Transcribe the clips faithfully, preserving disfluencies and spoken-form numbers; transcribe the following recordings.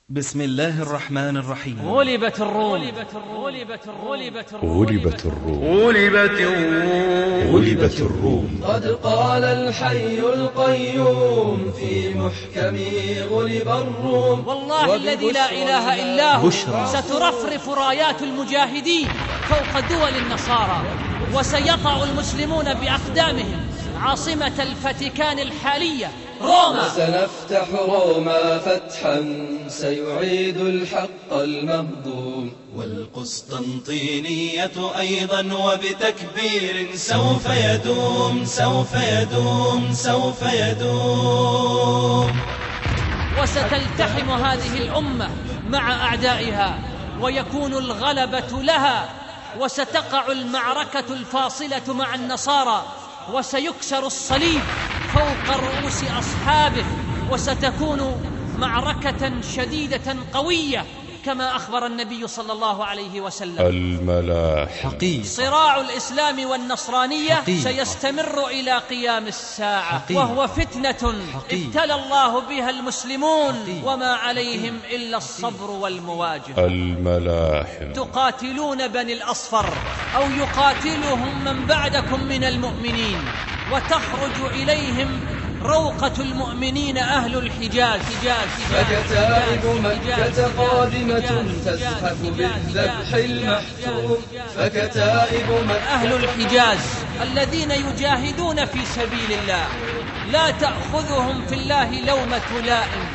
بسم الله الرحمن الرحيم. غلبت الروم غلبت الروم غلبت الروم غلبت الروم غلبت الروم غلبت الروم قد قال الحي القيوم في محكم غلب الروم. والله الذي لا إله إلا هو سترفرف رايات المجاهدين فوق دول النصارى، وسيطأ المسلمون بأقدامهم عاصمة الفاتيكان الحالية روما. سنفتح روما فتحا سيعيد الحق المهضوم، والقسطنطينية أيضا وبتكبير سوف يدوم سوف يدوم سوف يدوم. وستلتحم هذه الأمة مع أعدائها ويكون الغلبة لها، وستقع المعركة الفاصلة مع النصارى، وسيكسر الصليب فوق رؤوس أصحابه، وستكون معركة شديدة قوية كما أخبر النبي صلى الله عليه وسلم. الملاحم حقيقة. صراع الإسلام والنصرانية حقيقة. سيستمر إلى قيام الساعة، حقيقة. وهو فتنة حقيقة. ابتلى الله بها المسلمون حقيقة. وما عليهم إلا الصبر والمواجهة. الملاحم تقاتلون بني الأصفر أو يقاتلهم من بعدكم من المؤمنين، وتخرج إليهم روقة المؤمنين أهل الحجاز. فكتائب مكة قادمة تزحف بالذبح المحتوم. فكتائب مكة أهل الحجاز الذين يجاهدون في سبيل الله لا تأخذهم في الله لومة لائم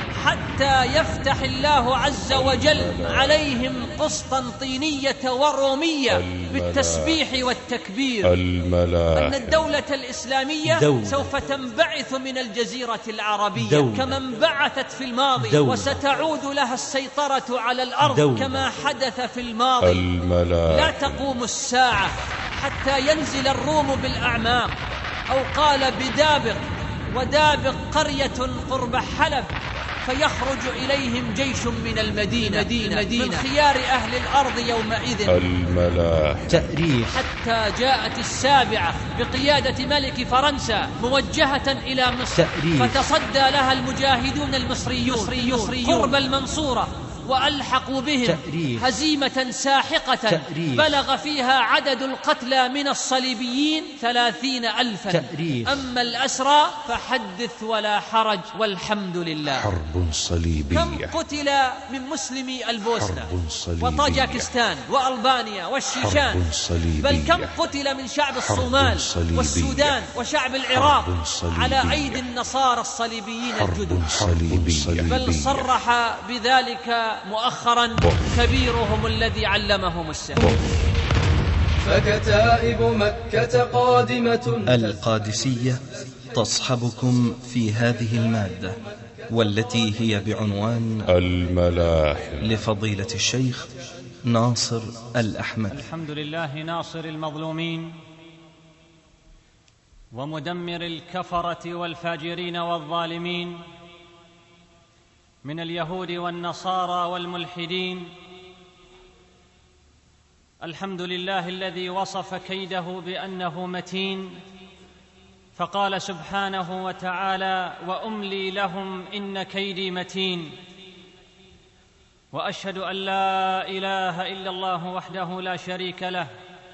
حتى يفتح الله عز وجل عليهم قسطنطينية ورومية بالتسبيح والتكبير. الملاحم أن الدولة الإسلامية دولة. سوف تنبعث من الجزيرة العربية دولة. كما انبعثت في الماضي، دولة. وستعود لها السيطرة على الأرض دولة. كما حدث في الماضي. الملاحم لا تقوم الساعة حتى ينزل الروم بالأعماق، أو قال بدابق، ودابق قرية قرب حلب، فيخرج إليهم جيش من المدينة, المدينة من خيار أهل الأرض يومئذ. الملاحم تأريخ. حتى جاءت السابعة بقيادة ملك فرنسا موجهة إلى مصر، تأريخ. فتصدى لها المجاهدون المصريون قرب المنصورة، وألحقوا بهم تأريخ. هزيمة ساحقة تأريخ. بلغ فيها عدد القتلى من الصليبيين ثلاثين ألفا. تأريخ. أما الأسرى فحدث ولا حرج والحمد لله. حرب صليبية. كم قتل من مسلمي البوسنة حرب صليبية. وطاجكستان وألبانيا والشيشان، حرب صليبية. بل كم قتل من شعب حرب الصومال صليبية. والسودان وشعب العراق حرب صليبية. على أيدي النصارى الصليبيين الجدد. حرب صليبية. بل صرح بذلك مؤخرا كبيرهم الذي علمهم السحر. فكتائب مكة قادمة. القادسية تصحبكم في هذه المادة، والتي هي بعنوان الملاحم لفضيلة الشيخ ناصر الأحمد. الحمد لله ناصر المظلومين ومدمر الكفرة والفاجرين والظالمين من اليهود والنصارى والملحدين. الحمد لله الذي وصف كيده بأنه متين، فقال سبحانه وتعالى: وأملي لهم إن كيدي متين. وأشهد أن لا إله إلا الله وحده لا شريك له،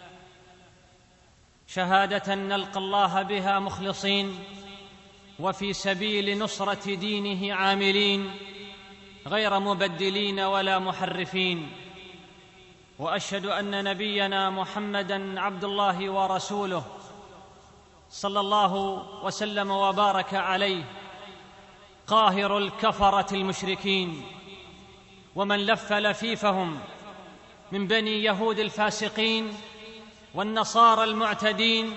شهادة نلقى الله بها مخلصين وفي سبيل نصرة دينه عاملين، غير مبدلين ولا محرفين. وأشهد أن نبينا محمدًا عبد الله ورسوله صلى الله وسلم وبارك عليه، قاهر الكفرة المشركين ومن لف لفيفهم من بني يهود الفاسقين والنصارى المعتدين.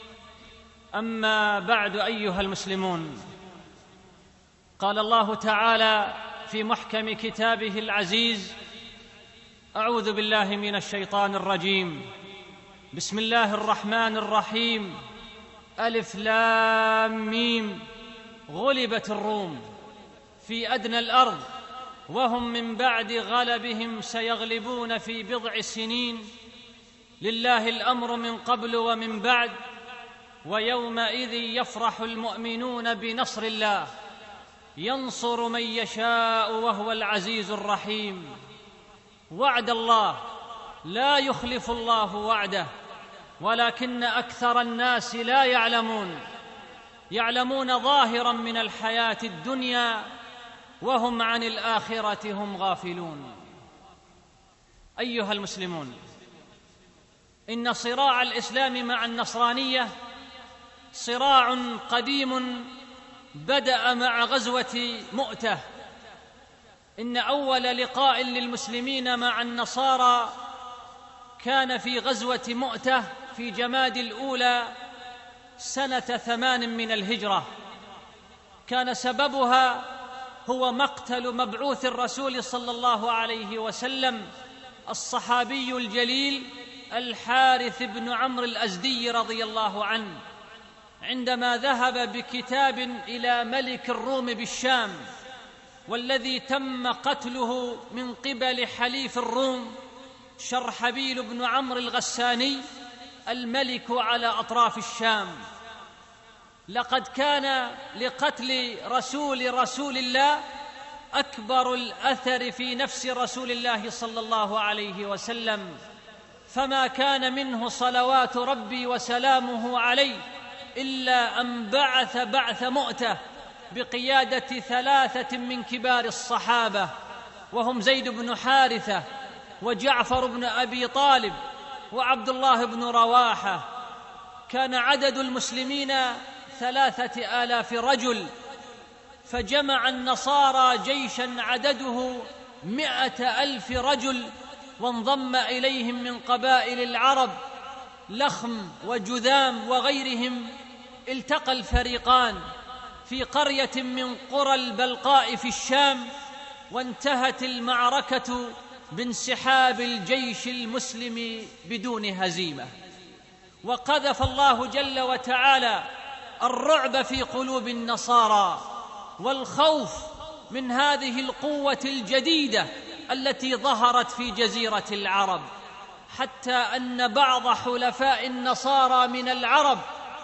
أما بعد أيها المسلمون، قال الله تعالى في محكم كتابه العزيز: أعوذ بالله من الشيطان الرجيم، بسم الله الرحمن الرحيم، ألف لام ميم، غلبت الروم في أدنى الأرض وهم من بعد غلبهم سيغلبون في بضع سنين، لله الأمر من قبل ومن بعد، ويومئذ يفرح المؤمنون بنصر الله ينصر من يشاء وهو العزيز الرحيم. وعد الله لا يخلف الله وعده، ولكن أكثر الناس لا يعلمون، يعلمون ظاهراً من الحياة الدنيا وهم عن الآخرة هم غافلون. أيها المسلمون، إن صراع الإسلام مع النصرانية صراع قديم بدأ مع غزوة مؤتة. إن أول لقاء للمسلمين مع النصارى كان في غزوة مؤتة في جماد الأولى سنة ثمان من الهجرة. كان سببها هو مقتل مبعوث الرسول صلى الله عليه وسلم الصحابي الجليل الحارث بن عمرو الأزدي رضي الله عنه، عندما ذهب بكتاب إلى ملك الروم بالشام، والذي تم قتله من قبل حليف الروم شرحبيل بن عمرو الغساني الملك على أطراف الشام. لقد كان لقتل رسول رسول الله أكبر الأثر في نفس رسول الله صلى الله عليه وسلم، فما كان منه صلوات ربي وسلامه عليه إلا أن بعث بعث مؤتة بقيادة ثلاثة من كبار الصحابة، وهم زيد بن حارثة وجعفر بن أبي طالب وعبد الله بن رواحة. كان عدد المسلمين ثلاثة آلاف رجل، فجمع النصارى جيشا عدده مئة ألف رجل، وانضم إليهم من قبائل العرب لخم وجذام وغيرهم. التقى الفريقان في قرية من قرى البلقاء في الشام، وانتهت المعركة بانسحاب الجيش المسلم بدون هزيمة. وقذف الله جل وتعالى الرعب في قلوب النصارى والخوف من هذه القوة الجديدة التي ظهرت في جزيرة العرب، حتى أن بعض حلفاء النصارى من العرب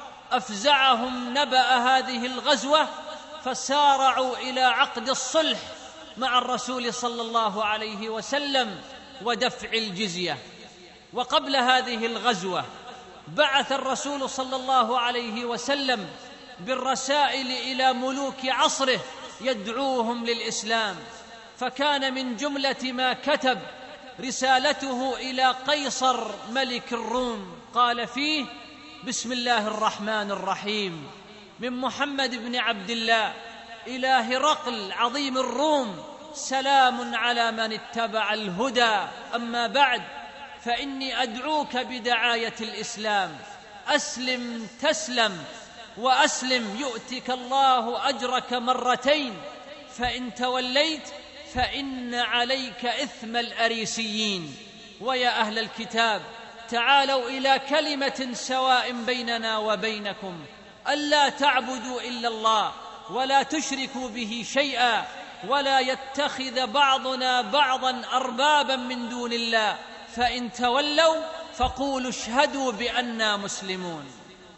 أفزعهم نبأ هذه الغزوة، فسارعوا إلى عقد الصلح مع الرسول صلى الله عليه وسلم ودفع الجزية. وقبل هذه الغزوة بعث الرسول صلى الله عليه وسلم بالرسائل إلى ملوك عصره يدعوهم للإسلام، فكان من جملة ما كتب رسالته إلى قيصر ملك الروم، قال فيه: بسم الله الرحمن الرحيم، من محمد بن عبد الله إلى هرقل عظيم الروم، سلام على من اتبع الهدى، أما بعد، فإني أدعوك بدعاية الإسلام، أسلم تسلم، وأسلم يؤتك الله أجرك مرتين، فإن توليت فإن عليك إثم الأريسيين. ويا أهل الكتاب تعالوا إلى كلمة سواء بيننا وبينكم ألا تعبدوا إلا الله ولا تشركوا به شيئا ولا يتخذ بعضنا بعضا أربابا من دون الله، فإن تولوا فقولوا اشهدوا بأننا مسلمون.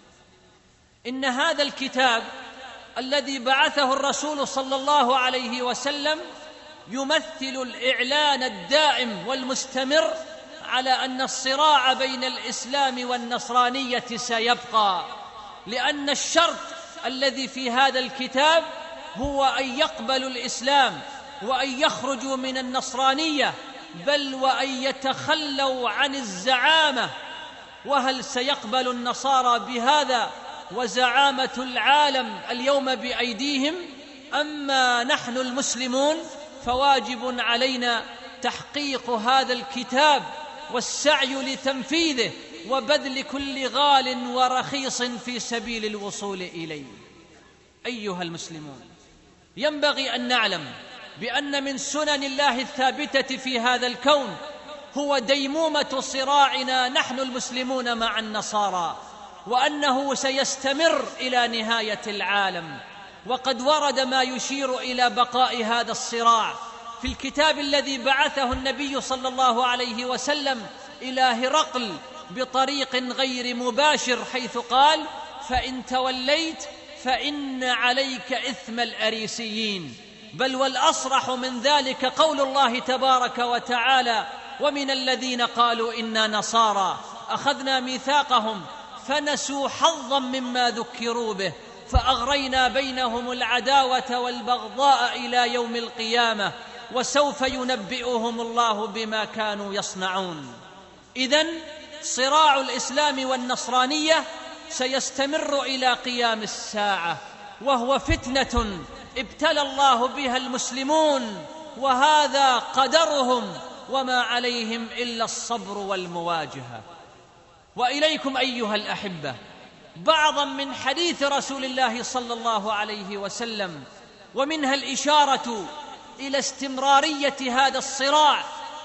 إن هذا الكتاب الذي بعثه الرسول صلى الله عليه وسلم يمثل الإعلان الدائم والمستمر على أن الصراع بين الإسلام والنصرانية سيبقى، لأن الشرط الذي في هذا الكتاب هو أن يقبلوا الإسلام وأن يخرجوا من النصرانية، بل وأن يتخلوا عن الزعامة. وهل سيقبل النصارى بهذا وزعامة العالم اليوم بأيديهم؟ أما نحن المسلمون فواجب علينا تحقيق هذا الكتاب والسعي لتنفيذه وبذل كل غال ورخيص في سبيل الوصول إليه. أيها المسلمون، ينبغي أن نعلم بأن من سنن الله الثابتة في هذا الكون هو ديمومة صراعنا نحن المسلمون مع النصارى، وأنه سيستمر إلى نهاية العالم. وقد ورد ما يشير إلى بقاء هذا الصراع في الكتاب الذي بعثه النبي صلى الله عليه وسلم إلى هرقل بطريق غير مباشر، حيث قال: فإن توليت فإن عليك إثم الأريسيين. بل والأصرح من ذلك قول الله تبارك وتعالى: ومن الذين قالوا إنا نصارى أخذنا ميثاقهم فنسوا حظا مما ذكروا به فأغرينا بينهم العداوة والبغضاء إلى يوم القيامة وسوف ينبئهم الله بما كانوا يصنعون. إذن صراع الإسلام والنصرانية سيستمر إلى قيام الساعة، وهو فتنة ابتلى الله بها المسلمون، وهذا قدرهم وما عليهم إلا الصبر والمواجهة. وإليكم أيها الأحبة بعضا من حديث رسول الله صلى الله عليه وسلم، ومنها الإشارة إلى استمرارية هذا الصراع،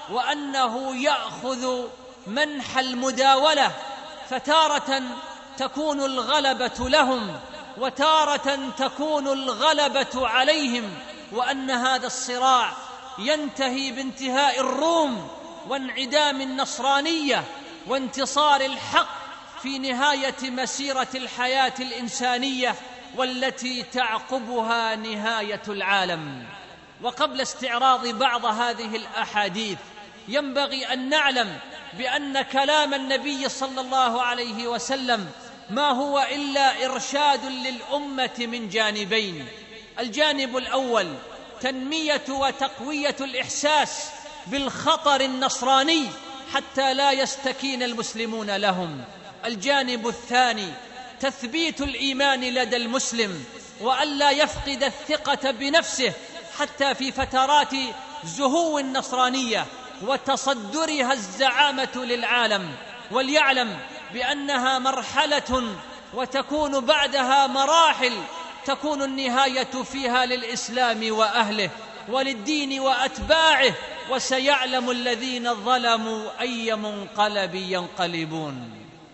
وأنه يأخذ منح المداولة، فتارة تكون الغلبة لهم وتارة تكون الغلبة عليهم، وأن هذا الصراع ينتهي بانتهاء الروم وانعدام النصرانية وانتصار الحق في نهاية مسيرة الحياة الإنسانية والتي تعقبها نهاية العالم. وقبل استعراض بعض هذه الأحاديث ينبغي أن نعلم بأن كلام النبي صلى الله عليه وسلم ما هو إلا إرشاد للأمة من جانبين: الجانب الأول تنمية وتقوية الإحساس بالخطر النصراني حتى لا يستكين المسلمون لهم. الجانب الثاني تثبيت الإيمان لدى المسلم، وألا يفقد الثقة بنفسه حتى في فترات زهو النصرانية وتصدرها الزعامة للعالم، وليعلم بأنها مرحلة وتكون بعدها مراحل تكون النهاية فيها للإسلام وأهله وللدين وأتباعه، وسيعلم الذين ظلموا أي منقلب ينقلبون.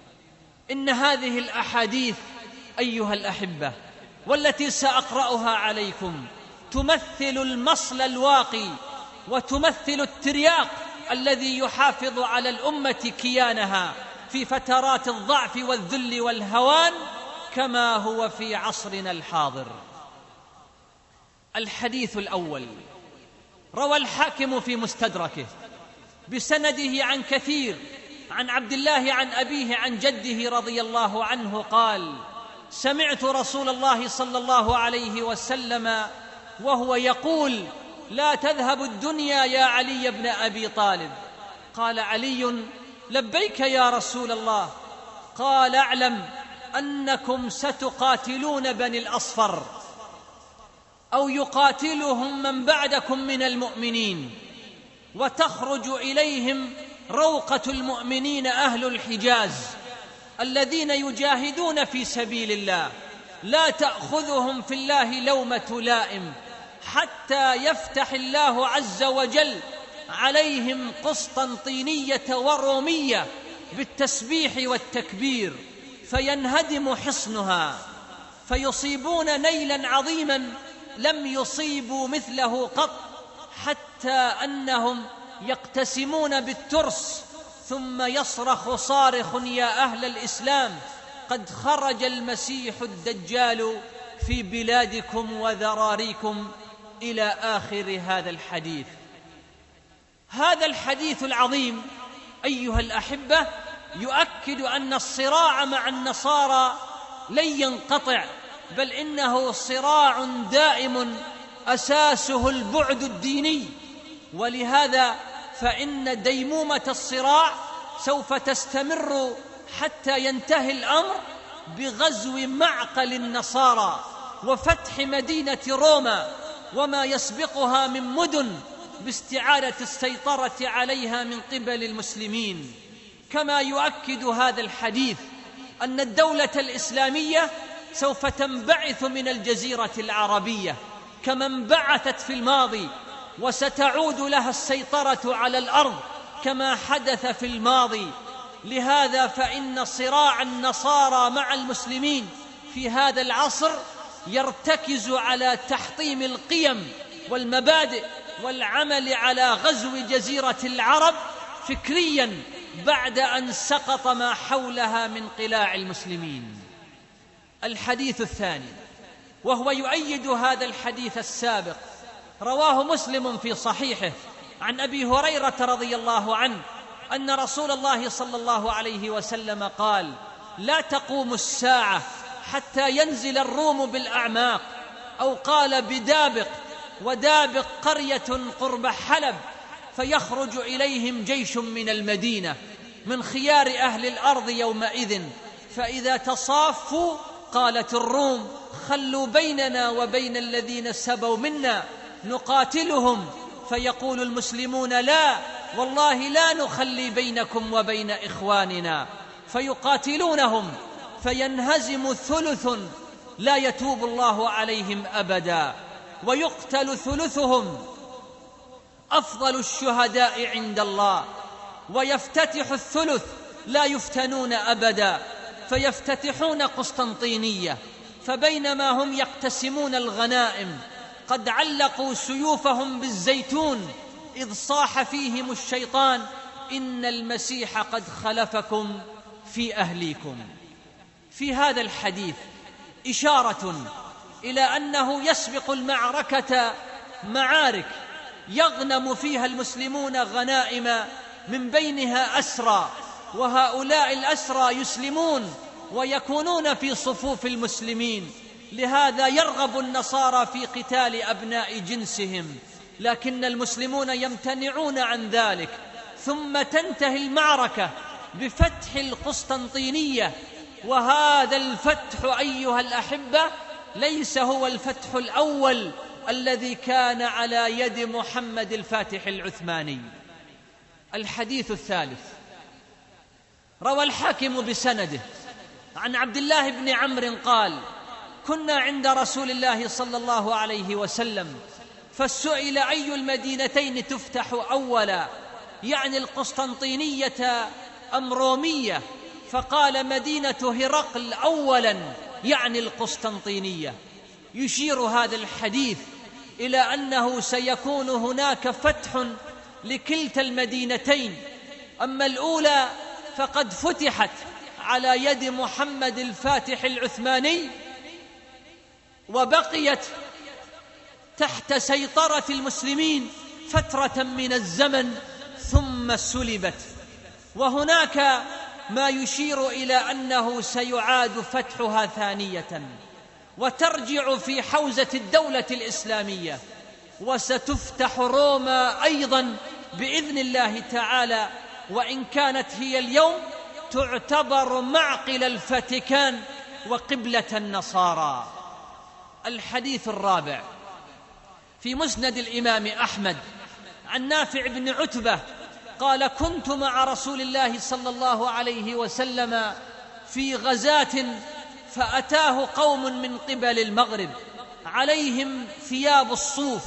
إن هذه الأحاديث أيها الأحبة والتي سأقرأها عليكم تمثل المصل الواقي وتمثل الترياق الذي يحافظ على الأمة كيانها في فترات الضعف والذل والهوان كما هو في عصرنا الحاضر. الحديث الأول روى الحاكم في مستدركه بسنده عن كثير عن عبد الله عن أبيه عن جده رضي الله عنه قال: سمعت رسول الله صلى الله عليه وسلم وهو يقول: لا تذهب الدنيا يا علي بن أبي طالب. قال علي: لبيك يا رسول الله. قال: اعلم أنكم ستقاتلون بني الأصفر أو يقاتلهم من بعدكم من المؤمنين، وتخرج إليهم روقة المؤمنين أهل الحجاز الذين يجاهدون في سبيل الله، لا تأخذهم في الله لومة لائم حتى يفتح الله عز وجل عليهم قسطنطينية ورومية بالتسبيح والتكبير، فينهدم حصنها فيصيبون نيلا عظيما لم يصيبوا مثله قط، حتى أنهم يقتسمون بالترس ثم يصرخ صارخ: يا أهل الإسلام قد خرج المسيح الدجال في بلادكم وذراريكم، إلى آخر هذا الحديث. هذا الحديث العظيم أيها الأحبة يؤكد أن الصراع مع النصارى لن ينقطع، بل إنه صراع دائم أساسه البعد الديني، ولهذا فإن ديمومة الصراع سوف تستمر حتى ينتهي الأمر بغزو معقل النصارى وفتح مدينة روما وما يسبقها من مدن باستعادة السيطرة عليها من قبل المسلمين. كما يؤكد هذا الحديث أن الدولة الإسلامية سوف تنبعث من الجزيرة العربية كما انبعثت في الماضي، وستعود لها السيطرة على الأرض كما حدث في الماضي. لهذا فإن صراع النصارى مع المسلمين في هذا العصر يرتكز على تحطيم القيم والمبادئ والعمل على غزو جزيرة العرب فكريا بعد أن سقط ما حولها من قلاع المسلمين. الحديث الثاني وهو يؤيد هذا الحديث السابق. رواه مسلم في صحيحه عن أبي هريرة رضي الله عنه أن رسول الله صلى الله عليه وسلم قال: لا تقوم الساعة حتى ينزل الروم بالأعماق، أو قال بدابق، ودابق قرية قرب حلب، فيخرج إليهم جيش من المدينة من خيار أهل الأرض يومئذ، فإذا تصافوا قالت الروم: خلوا بيننا وبين الذين سبوا منا نقاتلهم. فيقول المسلمون: لا والله لا نخلي بينكم وبين إخواننا، فيقاتلونهم فينهزم ثلث لا يتوب الله عليهم أبدا، ويقتل ثلثهم أفضل الشهداء عند الله، ويفتتح الثلث لا يفتنون أبدا، فيفتتحون قسطنطينية. فبينما هم يقتسمون الغنائم قد علقوا سيوفهم بالزيتون إذ صاح فيهم الشيطان: إن المسيح قد خلفكم في أهليكم. في هذا الحديث إشارة إلى أنه يسبق المعركة معارك يغنم فيها المسلمون غنائم من بينها أسرى، وهؤلاء الأسرى يسلمون ويكونون في صفوف المسلمين. لهذا يرغب النصارى في قتال أبناء جنسهم، لكن المسلمون يمتنعون عن ذلك، ثم تنتهي المعركة بفتح القسطنطينية. وهذا الفتح أيها الأحبة ليس هو الفتح الأول الذي كان على يد محمد الفاتح العثماني. الحديث الثالث روى الحاكم بسنده عن عبد الله بن عمرو قال: كنا عند رسول الله صلى الله عليه وسلم فسئل أي المدينتين تفتح أولا، يعني القسطنطينية أم رومية؟ فقال: مدينة هرقل أولا، يعني القسطنطينية. يشير هذا الحديث إلى أنه سيكون هناك فتح لكلتا المدينتين، أما الأولى فقد فتحت على يد محمد الفاتح العثماني، وبقيت تحت سيطرة المسلمين فترة من الزمن ثم سلبت. وهناك ما يشير إلى أنه سيعاد فتحها ثانية وترجع في حوزة الدولة الإسلامية، وستفتح روما أيضا بإذن الله تعالى، وإن كانت هي اليوم تعتبر معقل الفاتيكان وقبلة النصارى. الحديث الرابع في مسند الإمام أحمد عن نافع بن عتبة قال: كنت مع رسول الله صلى الله عليه وسلم في غزاة، فأتاه قوم من قبل المغرب عليهم ثياب الصوف،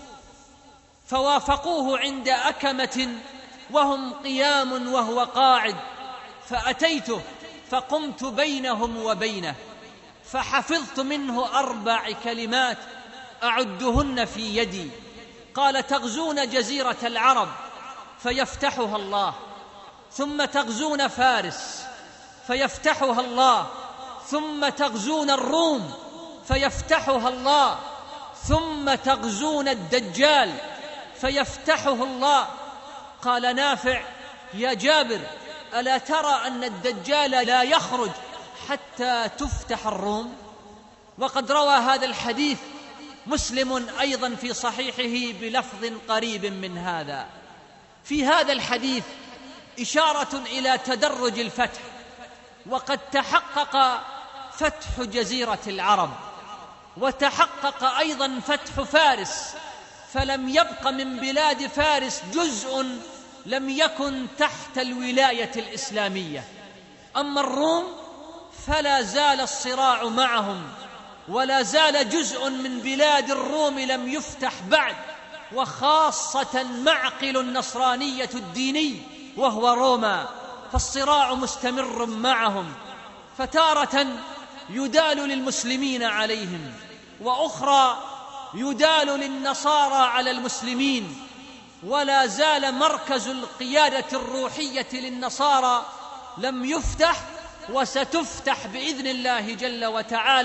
فوافقوه عند أكمة وهم قيام وهو قاعد، فأتيته فقمت بينهم وبينه، فحفظت منه أربع كلمات أعدهن في يدي. قال: تغزون جزيرة العرب فيفتحها الله، ثم تغزون فارس فيفتحها الله، ثم تغزون الروم فيفتحها الله، ثم تغزون الدجال فيفتحه الله. قال نافع: يا جابر، ألا ترى أن الدجال لا يخرج حتى تفتح الروم؟ وقد روى هذا الحديث مسلم أيضا في صحيحه بلفظ قريب من هذا. في هذا الحديث إشارة إلى تدرج الفتح، وقد تحقق فتح جزيرة العرب، وتحقق أيضا فتح فارس، فلم يبق من بلاد فارس جزء لم يكن تحت الولاية الإسلامية. أما الروم فلا زال الصراع معهم، ولا زال جزء من بلاد الروم لم يفتح بعد، وخاصة معقل النصرانية الديني وهو روما، فالصراع مستمر معهم، فتارة يدال للمسلمين عليهم، وأخرى يدال للنصارى على المسلمين. ولا زال مركز القيادة الروحية للنصارى لم يفتح، وستفتح بإذن الله جل وتعالى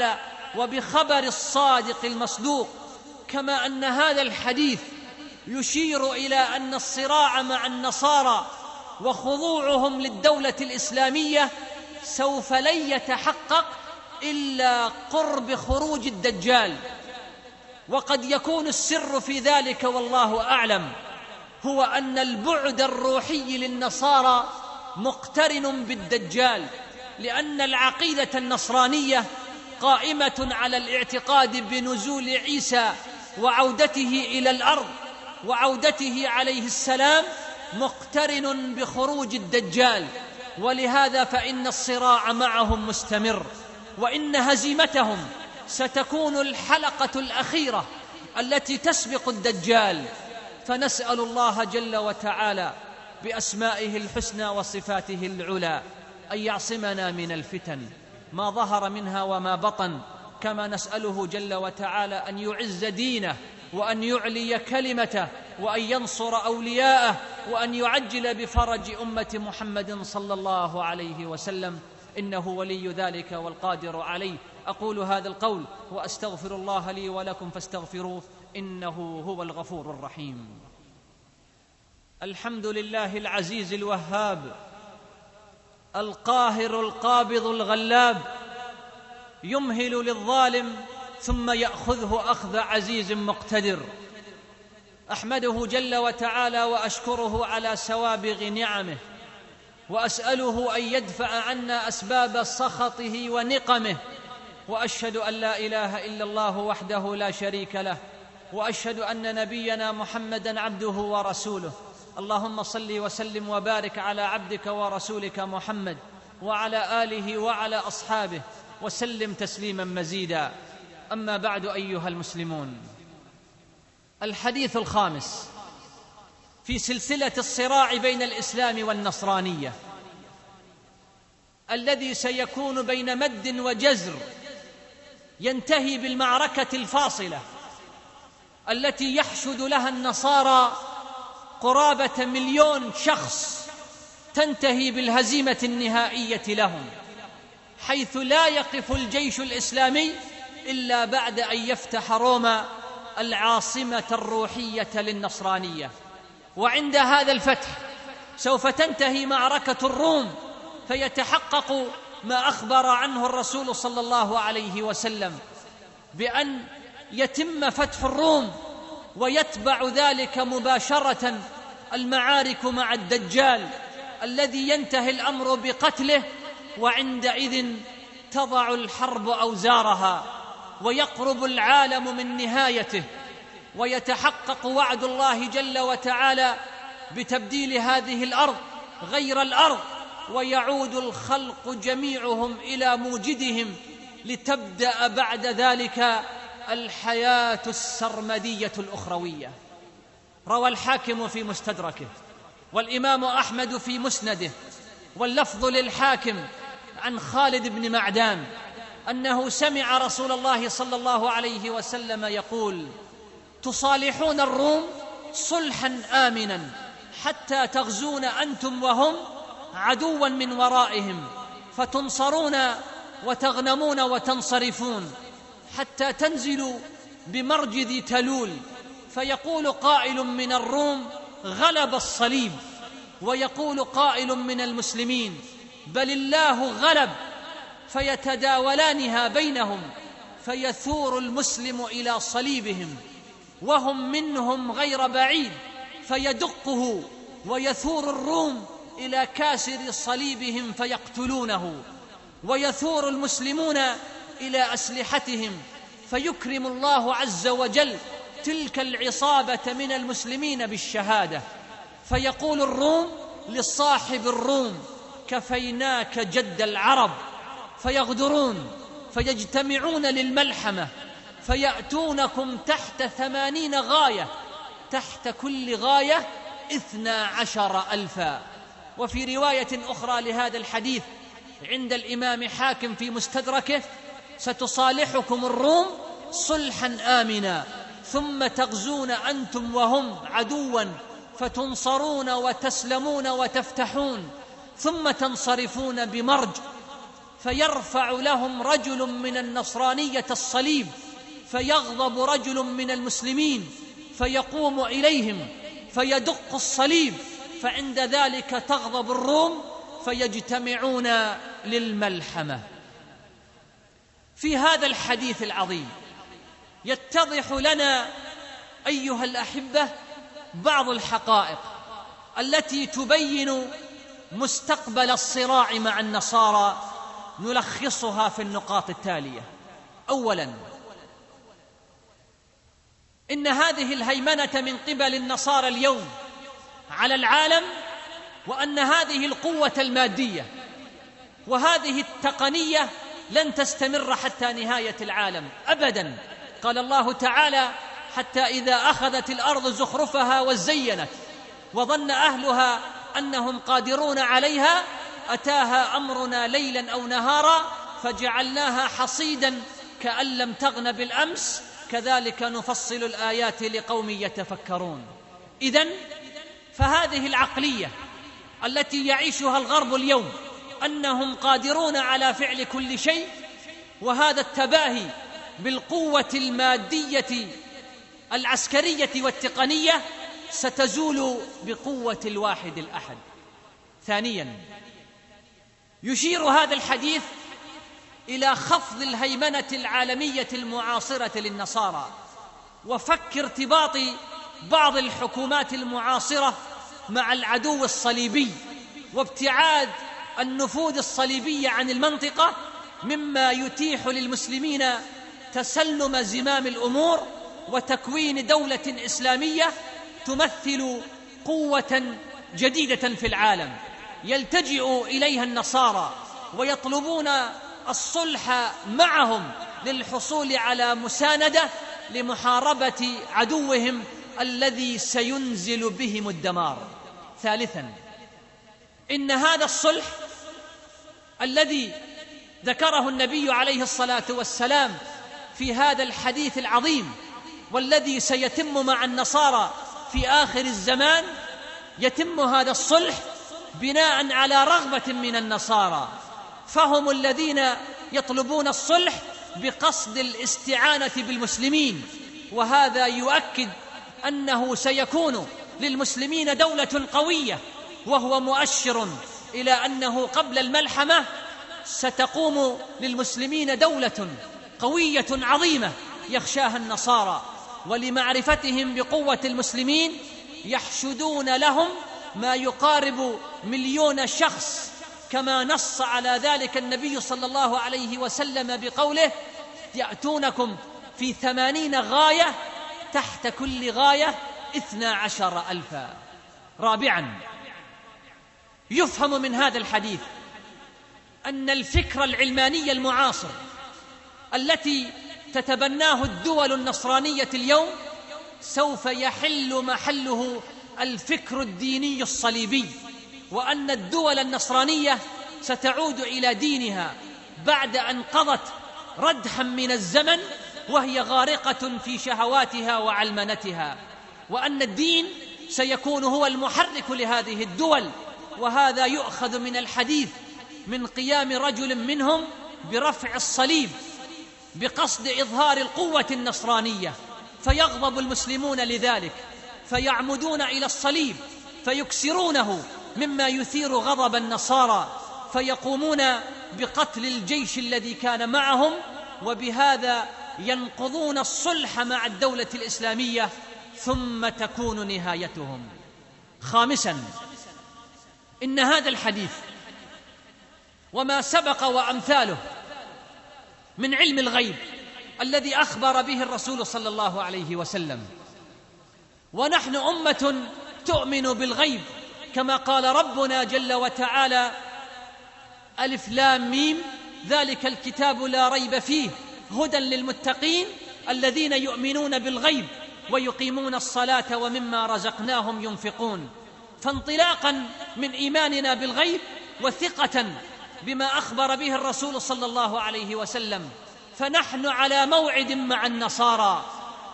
وبخبر الصادق المصدوق، كما أن هذا الحديث يشير إلى أن الصراع مع النصارى وخضوعهم للدولة الإسلامية سوف لن يتحقق إلا قرب خروج الدجال. وقد يكون السر في ذلك والله أعلم هو أن البعد الروحي للنصارى مقترن بالدجال، لأن العقيدة النصرانية قائمة على الاعتقاد بنزول عيسى وعودته إلى الأرض، وعودته عليه السلام مقترن بخروج الدجال، ولهذا فإن الصراع معهم مستمر، وإن هزيمتهم ستكون الحلقة الأخيرة التي تسبق الدجال. فنسأل الله جل وتعالى بأسمائه الحسنى وصفاته العلى أن يعصمنا من الفتن ما ظهر منها وما بطن، كما نسأله جل وتعالى أن يعز دينه وأن يعلي كلمته وأن ينصر أولياءه وأن يعجل بفرج أمة محمد صلى الله عليه وسلم، إنه ولي ذلك والقادر عليه. أقول هذا القول وأستغفر الله لي ولكم فاستغفروه إنه هو الغفور الرحيم. الحمد لله العزيز الوهاب القاهر القابض الغلاب، يمهل للظالم ثم يأخذه أخذ عزيز مقتدر. أحمده جل وتعالى وأشكره على سوابغ نعمه، وأسأله أن يدفع عنا أسباب سخطه ونقمه، وأشهد أن لا إله إلا الله وحده لا شريك له، وأشهد أن نبينا محمدًا عبده ورسوله. اللهم صل وسلم وبارك على عبدك ورسولك محمد وعلى آله وعلى أصحابه وسلم تسليما مزيدا. أما بعد أيها المسلمون، الحديث الخامس في سلسلة الصراع بين الإسلام والنصرانية، الذي سيكون بين مد وجزر، ينتهي بالمعركة الفاصلة التي يحشد لها النصارى قرابة مليون شخص، تنتهي بالهزيمة النهائية لهم، حيث لا يقف الجيش الإسلامي إلا بعد أن يفتح روما العاصمة الروحية للنصرانية. وعند هذا الفتح سوف تنتهي معركة الروم، فيتحقق ما أخبر عنه الرسول صلى الله عليه وسلم بأن يتم فتح الروم، ويتبع ذلك مباشرة المعارك مع الدجال الذي ينتهي الأمر بقتله، وعندئذ تضع الحرب أوزارها ويقرب العالم من نهايته، ويتحقق وعد الله جل وتعالى بتبديل هذه الأرض غير الأرض، ويعود الخلق جميعهم إلى موجدهم، لتبدأ بعد ذلك الحياة السرمدية الأخروية. روى الحاكم في مستدركه والإمام أحمد في مسنده واللفظ للحاكم عن خالد بن معدان أنه سمع رسول الله صلى الله عليه وسلم يقول: تصالحون الروم صلحا آمنا حتى تغزون أنتم وهم عدوا من ورائهم، فتنصرون وتغنمون وتنصرفون، حتى تنزلوا بمرج ذي تلول، فيقول قائل من الروم: غلب الصليب، ويقول قائل من المسلمين: بل الله غلب، فيتداولانها بينهم، فيثور المسلم إلى صليبهم وهم منهم غير بعيد، فيدقه، ويثور الروم إلى كاسر صليبهم فيقتلونه، ويثور المسلمون إلى أسلحتهم، فيكرم الله عز وجل تلك العصابة من المسلمين بالشهادة، فيقول الروم لصاحب الروم: كفيناك جد العرب، فيغدرون فيجتمعون للملحمة، فيأتونكم تحت ثمانين غاية، تحت كل غاية اثنا عشر ألفا. وفي رواية أخرى لهذا الحديث عند الإمام حاكم في مستدركه: ستصالحكم الروم صلحا آمنا، ثم تغزون أنتم وهم عدوا، فتنصرون وتسلمون وتفتحون، ثم تنصرفون بمرج، فيرفع لهم رجل من النصرانية الصليب، فيغضب رجل من المسلمين فيقوم إليهم فيدق الصليب، فعند ذلك تغضب الروم فيجتمعون للملحمة. في هذا الحديث العظيم يتضح لنا أيها الأحبة بعض الحقائق التي تبين مستقبل الصراع مع النصارى، نلخصها في النقاط التالية. أولاً، إن هذه الهيمنة من قبل النصارى اليوم على العالم، وأن هذه القوة المادية وهذه التقنية لن تستمر حتى نهاية العالم أبداً. قال الله تعالى: حتى إذا أخذت الأرض زخرفها وزينت وظن أهلها أنهم قادرون عليها أتاها أمرنا ليلا أو نهارا فجعلناها حصيدا كأن لم تغن بالأمس كذلك نفصل الآيات لقوم يتفكرون. إذن فهذه العقلية التي يعيشها الغرب اليوم أنهم قادرون على فعل كل شيء، وهذا التباهي بالقوة المادية العسكرية والتقنية، ستزول بقوة الواحد الأحد. ثانياً، يشير هذا الحديث إلى خفض الهيمنة العالمية المعاصرة للنصارى، وفك ارتباط بعض الحكومات المعاصرة مع العدو الصليبي، وابتعاد النفوذ الصليبي عن المنطقة، مما يتيح للمسلمين تسلم زمام الأمور وتكوين دولة إسلامية تمثل قوة جديدة في العالم يلتجئ إليها النصارى ويطلبون الصلح معهم للحصول على مساندة لمحاربة عدوهم الذي سينزل بهم الدمار. ثالثاً، إن هذا الصلح الذي ذكره النبي عليه الصلاة والسلام في هذا الحديث العظيم، والذي سيتم مع النصارى في آخر الزمان، يتم هذا الصلح بناء على رغبة من النصارى، فهم الذين يطلبون الصلح بقصد الاستعانة بالمسلمين، وهذا يؤكد أنه سيكون للمسلمين دولة قوية، وهو مؤشر إلى أنه قبل الملحمة ستقوم للمسلمين دولة قوية عظيمة يخشاها النصارى، ولمعرفتهم بقوة المسلمين يحشدون لهم ما يقارب مليون شخص، كما نص على ذلك النبي صلى الله عليه وسلم بقوله: يأتونكم في ثمانين غاية تحت كل غاية اثنا عشر ألفا. رابعا، يفهم من هذا الحديث أن الفكر العلماني المعاصر التي تتبناه الدول النصرانية اليوم سوف يحل محله الفكر الديني الصليبي، وأن الدول النصرانية ستعود إلى دينها بعد أن قضت ردحا من الزمن وهي غارقة في شهواتها وعلمنتها، وأن الدين سيكون هو المحرك لهذه الدول. وهذا يؤخذ من الحديث من قيام رجل منهم برفع الصليب بقصد إظهار القوة النصرانية، فيغضب المسلمون لذلك فيعمدون إلى الصليب فيكسرونه، مما يثير غضب النصارى، فيقومون بقتل الجيش الذي كان معهم، وبهذا ينقضون الصلح مع الدولة الإسلامية، ثم تكون نهايتهم. خامساً، إن هذا الحديث وما سبق وأمثاله من علم الغيب الذي أخبر به الرسول صلى الله عليه وسلم، ونحن أمة تؤمن بالغيب، كما قال ربنا جل وتعالى: ألف لام ميم ذلك الكتاب لا ريب فيه هدى للمتقين الذين يؤمنون بالغيب ويقيمون الصلاة ومما رزقناهم ينفقون. فانطلاقا من إيماننا بالغيب وثقة بما أخبر به الرسول صلى الله عليه وسلم، فنحن على موعد مع النصارى،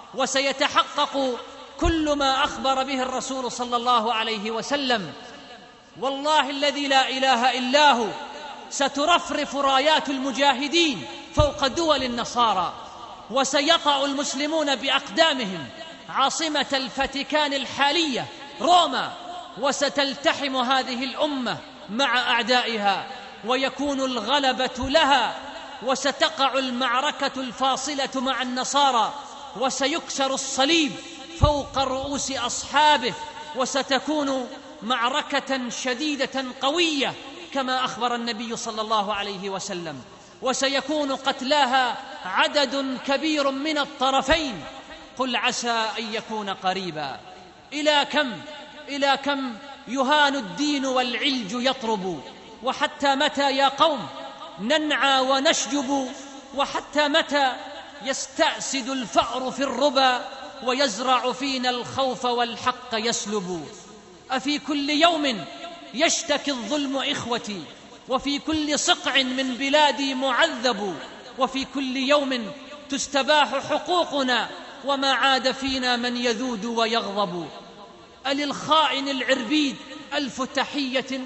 وسيتحقق كل ما أخبر به الرسول صلى الله عليه وسلم. والله الذي لا إله إلا هو سترفرف رايات المجاهدين فوق دول النصارى، وسيطأ المسلمون بأقدامهم عاصمة الفاتيكان الحالية روما، وستلتحم هذه الأمة مع أعدائها ويكون الغلبة لها، وستقع المعركة الفاصلة مع النصارى، وسيكسر الصليب فوق رؤوس أصحابه، وستكون معركة شديدة قوية كما أخبر النبي صلى الله عليه وسلم، وسيكون قتلاها عدد كبير من الطرفين. قل عسى أن يكون قريبا. إلى كم إلى كم يهان الدين والعلج يطرب، وحتى متى يا قوم ننعى ونشجب، وحتى متى يستأسد الفأر في الربا ويزرع فينا الخوف والحق يسلب. أفي كل يوم يشتكي الظلم إخوتي، وفي كل صقع من بلادي معذب، وفي كل يوم تستباح حقوقنا وما عاد فينا من يذود ويغضب. أللخائن العربيد ألف تحية،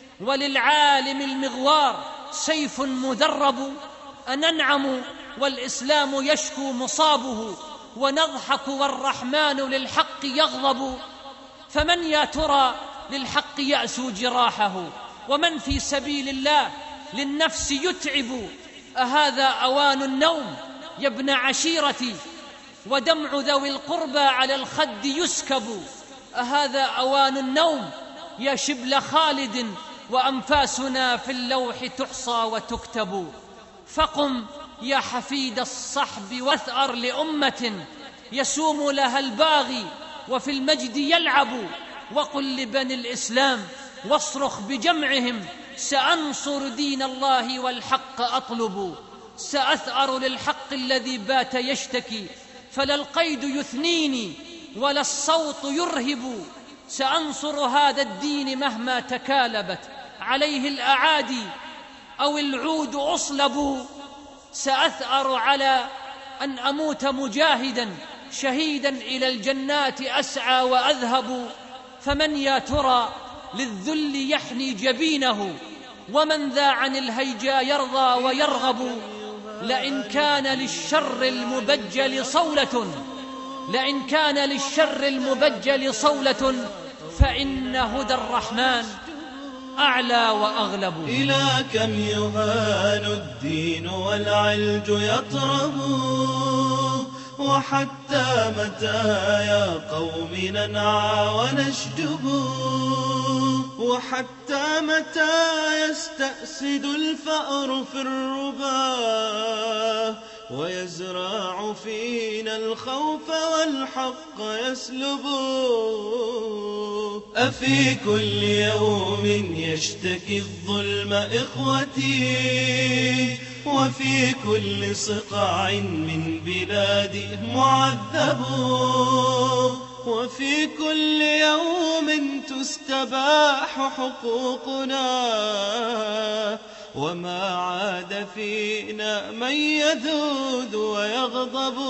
وللعالم المغوار سيف مدرب. أننعم والإسلام يشكو مصابه، ونضحك والرحمن للحق يغضب. فمن يا ترى للحق يأسو جراحه، ومن في سبيل الله للنفس يتعب. أهذا أوان النوم يا ابن عشيرتي، ودمع ذوي القربى على الخد يسكب. أهذا أوان النوم يا شبل خالد، وأنفاسنا في اللوح تحصى وتكتب. فقم يا حفيد الصحب واثأر لأمة يسوم لها الباغي وفي المجد يلعب. وقل لبني الإسلام واصرخ بجمعهم، سأنصر دين الله والحق أطلب. سأثأر للحق الذي بات يشتكي، فلا القيد يثنيني ولا الصوت يرهب. سأنصر هذا الدين مهما تكالبت عليه الأعادي أو العود أصلب. سأثأر على أن أموت مجاهدا شهيدا إلى الجنات أسعى وأذهب. فمن يا ترى للذل يحني جبينه، ومن ذا عن الهيجا يرضى ويرغب. لئن كان للشر المبجل صولة لئن كان للشر المبجل صولة فإن هدى الرحمن أعلى وأغلب. إلى كم يهان الدين والعلج يطرب، وحتى متى يا قوم ننعى ونشجب. وحتى متى يستأسد الفأر في الربا ويزرع فينا الخوف والحق يسلب. أفي كل يوم يشتكي الظلم إخوتي، وفي كل صقع من بلادي معذب. وفي كل يوم تستباح حقوقنا وما عاد فينا من يذود ويغضب.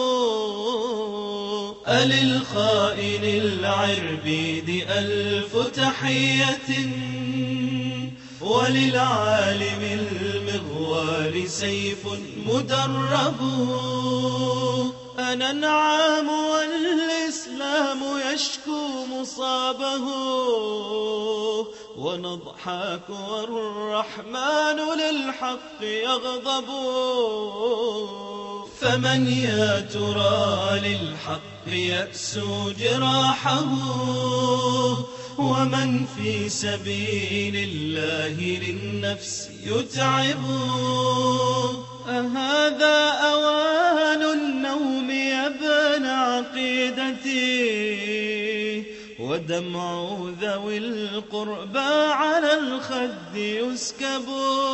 أللخائن العربيد ألف تحية، وللعالم المغوار سيف مدرب. أننعم والإسلام يشكو مصابه، ونضحك والرحمن للحق يغضب. فمن يا ترى للحق يأسو جراحه، ومن في سبيل الله للنفس يتعب. أهذا أوان النوم يا ابن عقيدتي، ودمع ذوي القربى على الخد يسكب.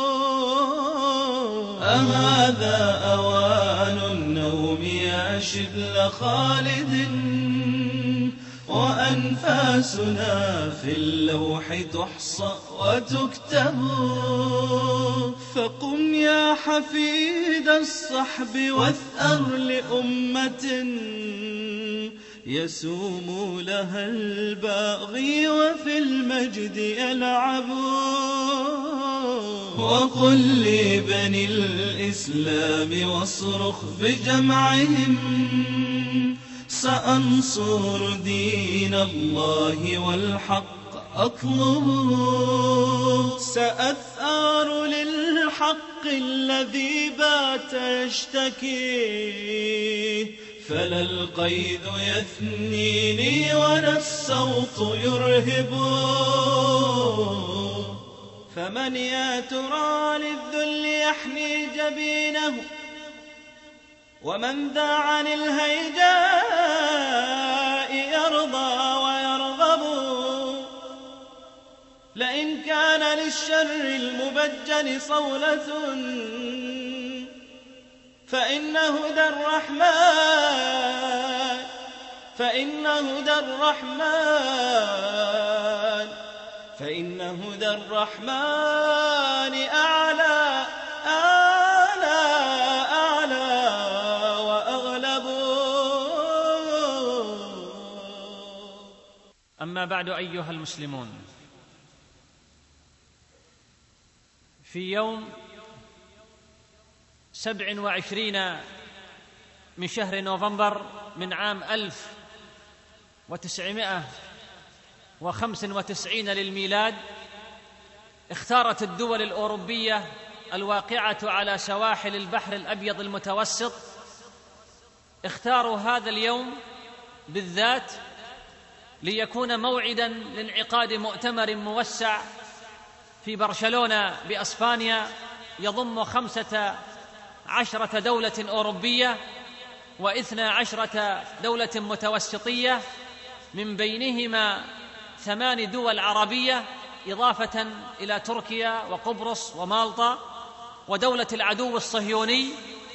أهذا أوان النوم يا شبل خالد، وأنفاسنا في اللوح تحصى وتكتب. فقم يا حفيد الصحب واثأر لأمة يسوم لها الباغي وفي المجد يلعب. وقل لبني الإسلام واصرخ بجمعهم سأنصر دين الله والحق أطلب. سأثار للحق الذي بات يشتكي فلا القيد يثنيني ولا الصوت يرهب. فمن يا ترى للذل يحني جبينه ومن ذا عن الهيجاء يرضى ويرغب. لئن كان للشر المبجل صولة فإن هدى الرحمن فإن هدى الرحمن فإن هدى الرحمن أعلى أعلى أعلى وأغلب. أما بعد أيها المسلمون، في يوم سبع وعشرين من شهر نوفمبر من عام ألف وتسعمائة وخمس وتسعين للميلاد اختارت الدول الأوروبية الواقعة على سواحل البحر الأبيض المتوسط اختاروا هذا اليوم بالذات ليكون موعداً لانعقاد مؤتمر موسع في برشلونة بأسبانيا يضم خمسة عشرة دولة أوروبية واثنى عشرة دولة متوسطية، من بينهما ثمان دول عربية إضافة إلى تركيا وقبرص ومالطا ودولة العدو الصهيوني.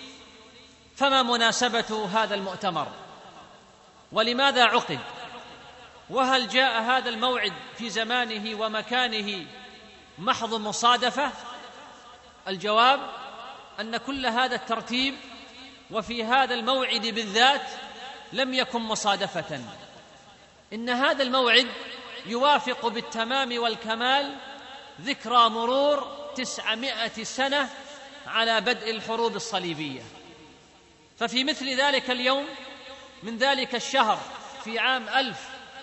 فما مناسبة هذا المؤتمر؟ ولماذا عقد؟ وهل جاء هذا الموعد في زمانه ومكانه محض مصادفة؟ الجواب أن كل هذا الترتيب وفي هذا الموعد بالذات لم يكن مصادفة. إن هذا الموعد يوافق بالتمام والكمال ذكرى مرور تسعمائة سنة على بدء الحروب الصليبية. ففي مثل ذلك اليوم من ذلك الشهر في عام ألف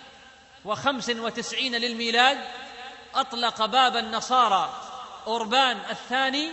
وخمس وتسعين للميلاد أطلق باب النصارى أوربان الثاني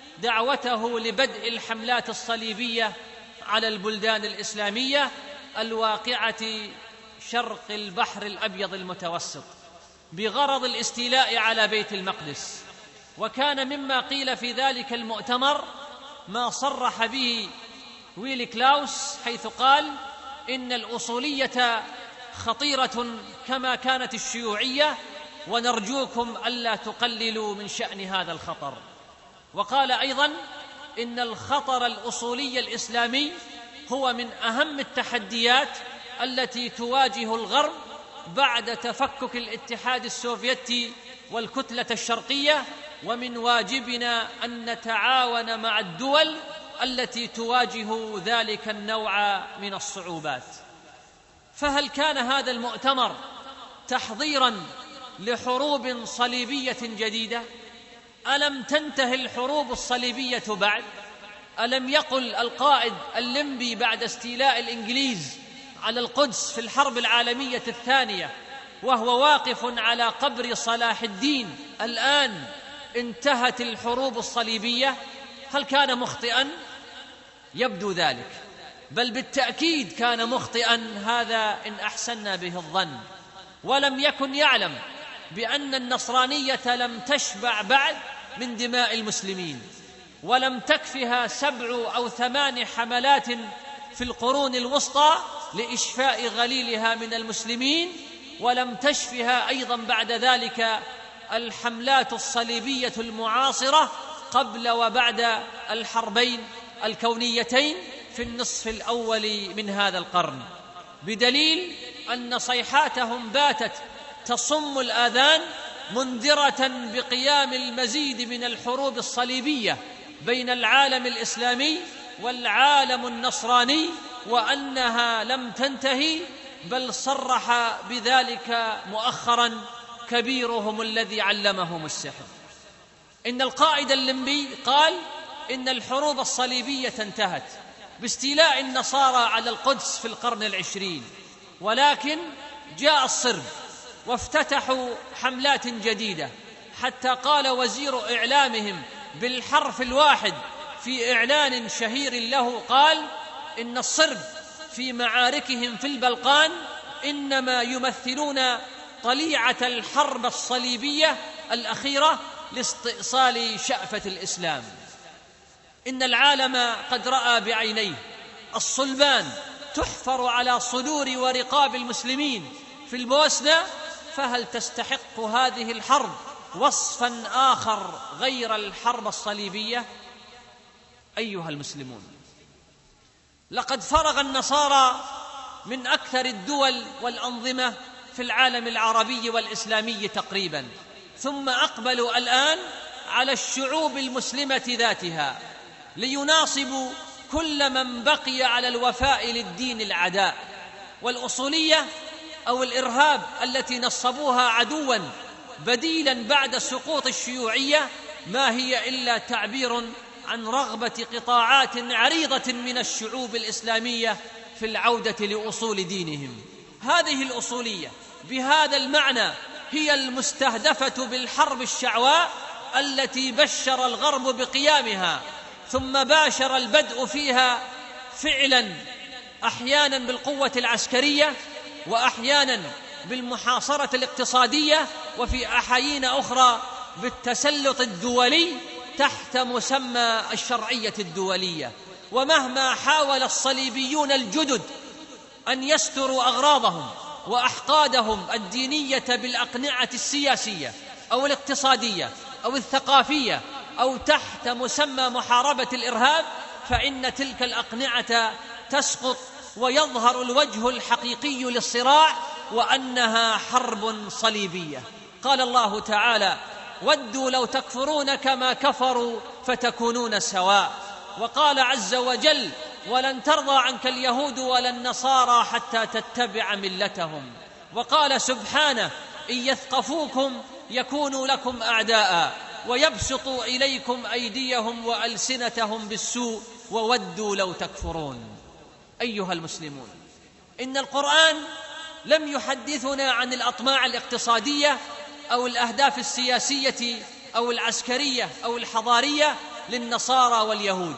دعوته لبدء الحملات الصليبية على البلدان الإسلامية الواقعة شرق البحر الأبيض المتوسط بغرض الاستيلاء على بيت المقدس. وكان مما قيل في ذلك المؤتمر ما صرح به ويلي كلاوس حيث قال إن الأصولية خطيرة كما كانت الشيوعية ونرجوكم ألا تقللوا من شأن هذا الخطر. وقال أيضا إن الخطر الأصولي الإسلامي هو من أهم التحديات التي تواجه الغرب بعد تفكك الاتحاد السوفيتي والكتلة الشرقية، ومن واجبنا أن نتعاون مع الدول التي تواجه ذلك النوع من الصعوبات. فهل كان هذا المؤتمر تحضيراً لحروب صليبية جديدة؟ ألم تنتهي الحروب الصليبية بعد؟ ألم يقل القائد الليمبي بعد استيلاء الإنجليز على القدس في الحرب العالمية الثانية وهو واقف على قبر صلاح الدين الآن انتهت الحروب الصليبية؟ هل كان مخطئا؟ يبدو ذلك، بل بالتأكيد كان مخطئا، هذا إن أحسننا به الظن. ولم يكن يعلم بأن النصرانية لم تشبع بعد من دماء المسلمين، ولم تكفها سبع أو ثمان حملات في القرون الوسطى لإشفاء غليلها من المسلمين، ولم تشفها أيضا بعد ذلك الحملات الصليبية المعاصرة قبل وبعد الحربين الكونيتين في النصف الأول من هذا القرن، بدليل أن صيحاتهم باتت تصم الآذان منذرة بقيام المزيد من الحروب الصليبية بين العالم الإسلامي والعالم النصراني، وأنها لم تنتهي، بل صرح بذلك مؤخرا كبيرهم الذي علمهم السحر. إن القائد الليمبي قال إن الحروب الصليبية انتهت باستيلاء النصارى على القدس في القرن العشرين، ولكن جاء الصرب وافتتحوا حملات جديدة، حتى قال وزير إعلامهم بالحرف الواحد في إعلان شهير له، قال إن الصرب في معاركهم في البلقان إنما يمثلون طليعة الحرب الصليبية الأخيرة لاستئصال شأفة الإسلام. إن العالم قد رأى بعينيه الصلبان تحفر على صدور ورقاب المسلمين في البوسنة، فهل تستحق هذه الحرب وصفا آخر غير الحرب الصليبية؟ أيها المسلمون، لقد فرغ النصارى من أكثر الدول والأنظمة في العالم العربي والإسلامي تقريبا، ثم أقبلوا الآن على الشعوب المسلمة ذاتها ليناصبوا كل من بقي على الوفاء للدين العداء. والأصولية أو الإرهاب التي نصبوها عدوا بديلا بعد سقوط الشيوعية ما هي إلا تعبير عن رغبة قطاعات عريضة من الشعوب الإسلامية في العودة لأصول دينهم. هذه الأصولية بهذا المعنى هي المستهدفة بالحرب الشعواء التي بشر الغرب بقيامها، ثم باشر البدء فيها فعلا، أحيانا بالقوة العسكرية، وأحيانا بالمحاصرة الاقتصادية، وفي أحايين أخرى بالتسلط الدولي تحت مسمى الشرعية الدولية. ومهما حاول الصليبيون الجدد أن يستروا أغراضهم وأحقادهم الدينية بالأقنعة السياسية أو الاقتصادية أو الثقافية أو تحت مسمى محاربة الإرهاب، فإن تلك الأقنعة تسقط ويظهر الوجه الحقيقي للصراع، وأنها حرب صليبية. قال الله تعالى: ودوا لو تكفرون كما كفروا فتكونون سواء. وقال عز وجل: ولن ترضى عنك اليهود ولا النصارى حتى تتبع ملتهم. وقال سبحانه: إن يثقفوكم يكونوا لكم أعداء ويبسطوا إليكم أيديهم وألسنتهم بالسوء وودوا لو تكفرون. أيها المسلمون، إن القرآن لم يحدثنا عن الأطماع الاقتصادية أو الأهداف السياسية أو العسكرية أو الحضارية للنصارى واليهود،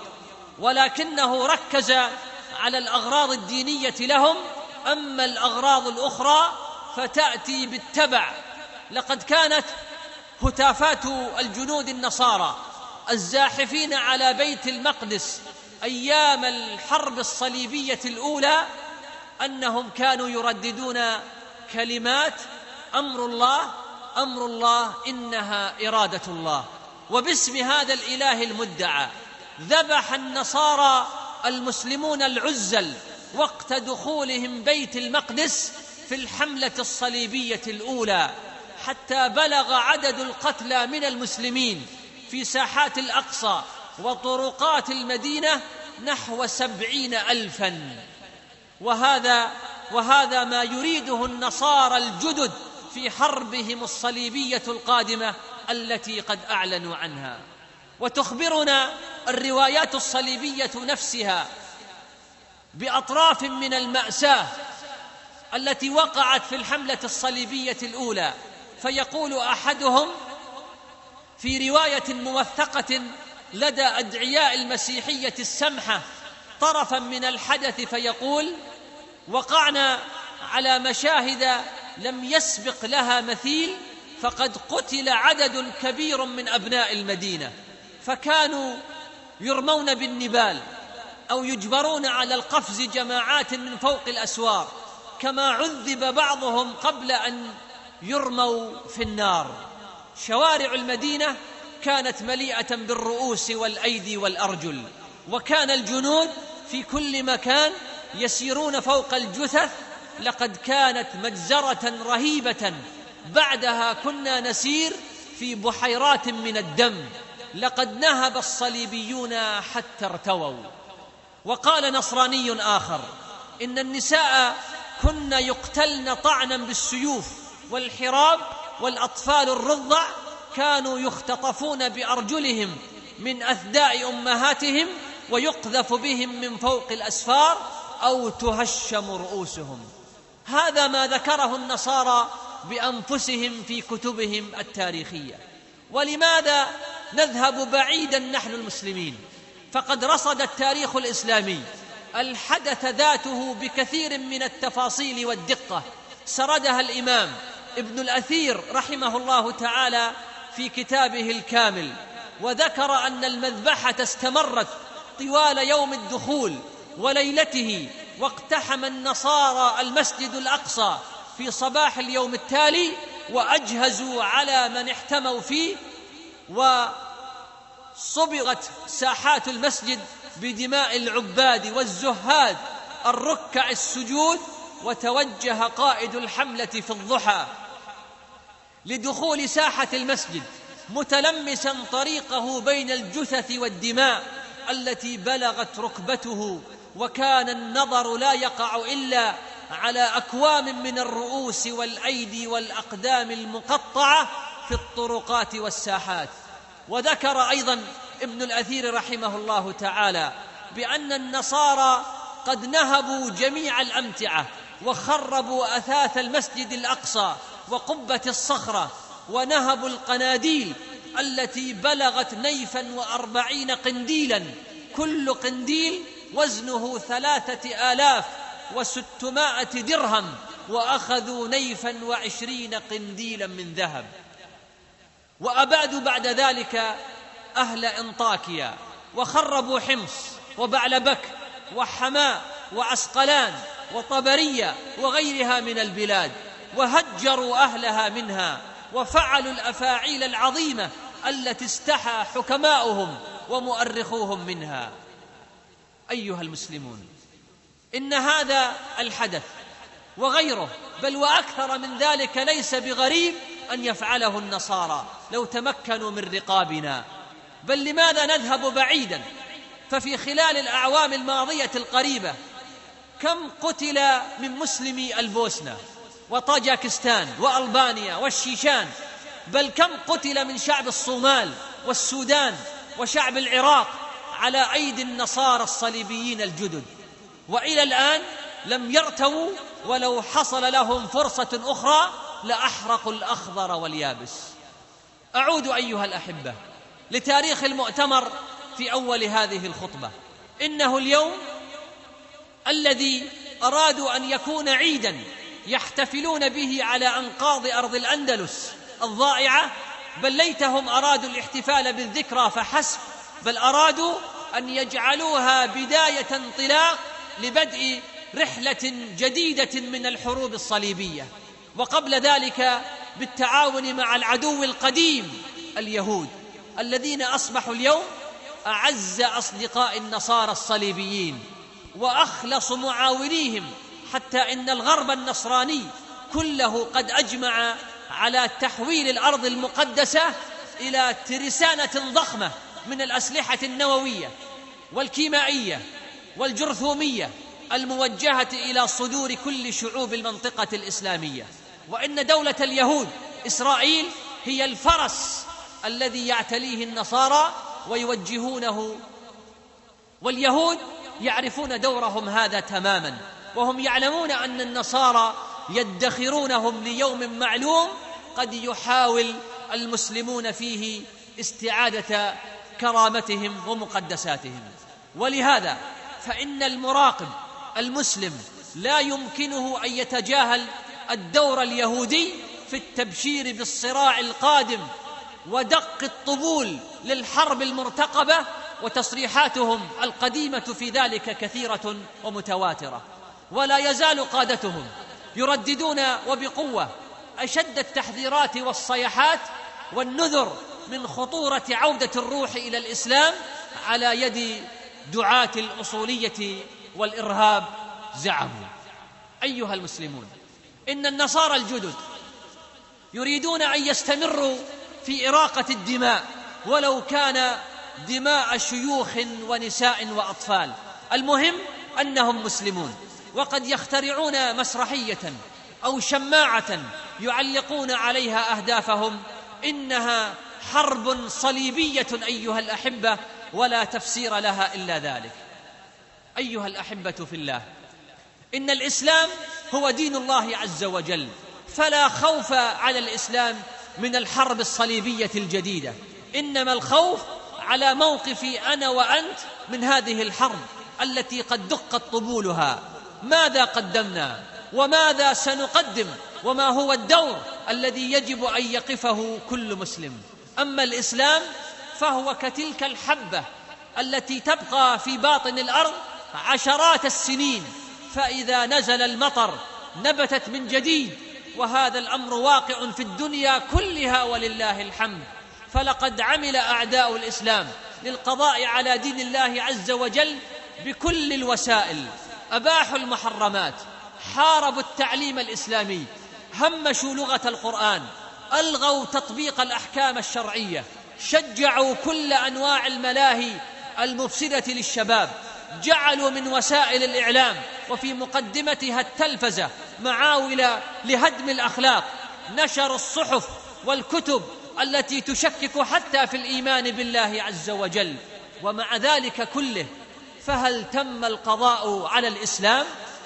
ولكنه ركز على الأغراض الدينية لهم. أما الأغراض الأخرى فتأتي بالتبع. لقد كانت هتافات الجنود النصارى الزاحفين على بيت المقدس أيام الحرب الصليبية الأولى أنهم كانوا يرددون كلمات أمر الله أمر الله إنها إرادة الله. وباسم هذا الإله المدعى ذبح النصارى المسلمون العزل وقت دخولهم بيت المقدس في الحملة الصليبية الأولى، حتى بلغ عدد القتلى من المسلمين في ساحات الأقصى وطرقات المدينة نحو سبعين ألفا. وهذا وهذا ما يريده النصارى الجدد في حربهم الصليبية القادمة التي قد أعلنوا عنها. وتخبرنا الروايات الصليبية نفسها بأطراف من المأساة التي وقعت في الحملة الصليبية الأولى. فيقول أحدهم في رواية موثقة لدى أدعياء المسيحية السمحة طرفا من الحدث، فيقول: وقعنا على مشاهد لم يسبق لها مثيل، فقد قتل عدد كبير من أبناء المدينة، فكانوا يرمون بالنبال أو يجبرون على القفز جماعات من فوق الأسوار، كما عذب بعضهم قبل أن يرموا في النار. شوارع المدينة كانت مليئة بالرؤوس والأيدي والأرجل، وكان الجنود في كل مكان يسيرون فوق الجثث. لقد كانت مجزرة رهيبة. بعدها كنا نسير في بحيرات من الدم. لقد نهب الصليبيون حتى ارتووا. وقال نصراني آخر: إن النساء كن يقتلن طعنا بالسيوف والحراب، والأطفال الرضع كانوا يختطفون بأرجلهم من أثداء أمهاتهم ويقذف بهم من فوق الأسفار أو تهشم رؤوسهم. هذا ما ذكره النصارى بأنفسهم في كتبهم التاريخية. ولماذا نذهب بعيدا نحن المسلمين؟ فقد رصد التاريخ الإسلامي الحدث ذاته بكثير من التفاصيل والدقة، سردها الإمام ابن الأثير رحمه الله تعالى في كتابه الكامل، وذكر أن المذبحة استمرت طوال يوم الدخول وليلته، واقتحم النصارى المسجد الأقصى في صباح اليوم التالي وأجهزوا على من احتموا فيه، وصبغت ساحات المسجد بدماء العباد والزهاد الركع السجود. وتوجه قائد الحملة في الضحى لدخول ساحة المسجد متلمسا طريقه بين الجثث والدماء التي بلغت ركبته، وكان النظر لا يقع إلا على أكوام من الرؤوس والأيدي والأقدام المقطعة في الطرقات والساحات. وذكر أيضا ابن الأثير رحمه الله تعالى بأن النصارى قد نهبوا جميع الأمتعة وخربوا أثاث المسجد الأقصى وقبة الصخرة، ونهبوا القناديل التي بلغت نيفا وأربعين قنديلا، كل قنديل وزنه ثلاثة آلاف وستمائة درهم، وأخذوا نيفا وعشرين قنديلا من ذهب. وأبادوا بعد ذلك أهل أنطاكيا، وخربوا حمص وبعلبك وحماة وعسقلان وطبرية وغيرها من البلاد، وهجروا أهلها منها، وفعلوا الأفاعيل العظيمة التي استحى حكماؤهم ومؤرخوهم منها. أيها المسلمون، إن هذا الحدث وغيره بل وأكثر من ذلك ليس بغريب أن يفعله النصارى لو تمكنوا من رقابنا. بل لماذا نذهب بعيدا؟ ففي خلال الأعوام الماضية القريبة كم قتل من مسلمي البوسنة وطاجكستان وألبانيا والشيشان، بل كم قتل من شعب الصومال والسودان وشعب العراق على أيدي النصارى الصليبيين الجدد، وإلى الآن لم يرتووا، ولو حصل لهم فرصة أخرى لأحرقوا الأخضر واليابس. أعود أيها الأحبة لتاريخ المؤتمر في أول هذه الخطبة. إنه اليوم الذي أرادوا أن يكون عيدا يحتفلون به على أنقاض أرض الأندلس الضائعة، بل ليتهم أرادوا الاحتفال بالذكرى فحسب، بل أرادوا أن يجعلوها بداية انطلاق لبدء رحلة جديدة من الحروب الصليبية، وقبل ذلك بالتعاون مع العدو القديم اليهود الذين أصبحوا اليوم أعز أصدقاء النصارى الصليبيين وأخلص معاونيهم، حتى إن الغرب النصراني كله قد أجمع على تحويل الأرض المقدسة إلى ترسانة ضخمة من الأسلحة النووية والكيمائية والجرثومية الموجهة إلى صدور كل شعوب المنطقة الإسلامية. وإن دولة اليهود إسرائيل هي الفرس الذي يعتليه النصارى ويوجهونه، واليهود يعرفون دورهم هذا تماما، وهم يعلمون أن النصارى يدخرونهم ليوم معلوم قد يحاول المسلمون فيه استعادة كرامتهم ومقدساتهم. ولهذا فإن المراقب المسلم لا يمكنه أن يتجاهل الدور اليهودي في التبشير بالصراع القادم ودق الطبول للحرب المرتقبة، وتصريحاتهم القديمة في ذلك كثيرة ومتواترة. ولا يزال قادتهم يرددون وبقوة أشد التحذيرات والصيحات والنذر من خطورة عودة الروح إلى الإسلام على يد دعاة الأصولية والإرهاب زعموا. أيها المسلمون، إن النصارى الجدد يريدون أن يستمروا في إراقة الدماء، ولو كان دماء شيوخ ونساء وأطفال. المهم أنهم مسلمون، وقد يخترعون مسرحية أو شماعة يعلقون عليها أهدافهم، إنها حرب صليبية أيها الأحبة، ولا تفسير لها إلا ذلك. أيها الأحبة في الله، إن الإسلام هو دين الله عز وجل، فلا خوف على الإسلام من الحرب الصليبية الجديدة، إنما الخوف على موقفي أنا وأنت من هذه الحرب التي قد دقت طبولها. ماذا قدمنا وماذا سنقدم، وما هو الدور الذي يجب أن يقفه كل مسلم؟ أما الإسلام فهو كتلك الحبة التي تبقى في باطن الأرض عشرات السنين، فإذا نزل المطر نبتت من جديد، وهذا الأمر واقع في الدنيا كلها ولله الحمد. فلقد عمل أعداء الإسلام للقضاء على دين الله عز وجل بكل الوسائل، أباحوا المحرمات، حاربوا التعليم الإسلامي، همشوا لغة القرآن، ألغوا تطبيق الأحكام الشرعية، شجعوا كل أنواع الملاهي المفسدة للشباب، جعلوا من وسائل الإعلام وفي مقدمتها التلفزة معاول لهدم الأخلاق، نشروا الصحف والكتب التي تشكك حتى في الإيمان بالله عز وجل. ومع ذلك كله فهل تم القضاء على الإسلام؟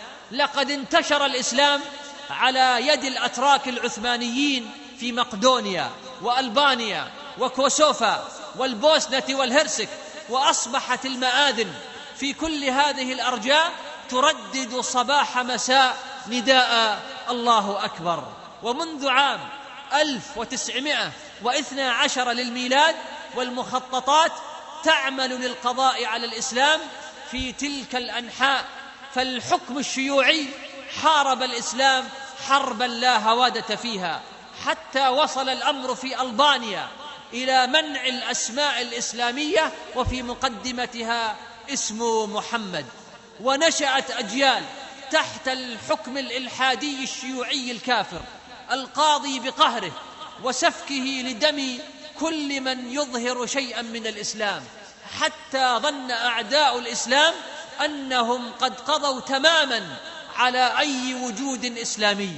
لقد انتشر الإسلام على يد الأتراك العثمانيين في مقدونيا وألبانيا وكوسوفا والبوسنة والهرسك، وأصبحت المآذن في كل هذه الأرجاء تردد صباح مساء نداء الله أكبر. ومنذ عام ألف وتسعمائة واثني عشر للميلاد والمخططات تعمل للقضاء على الإسلام في تلك الأنحاء، فالحكم الشيوعي حارب الإسلام حربا لا هوادة فيها، حتى وصل الأمر في ألبانيا إلى منع الأسماء الإسلامية وفي مقدمتها اسم محمد، ونشأت أجيال تحت الحكم الإلحادي الشيوعي الكافر القاضي بقهره وسفكه لدم كل من يظهر شيئا من الإسلام، حتى ظن أعداء الإسلام أنهم قد قضوا تماما على أي وجود إسلامي،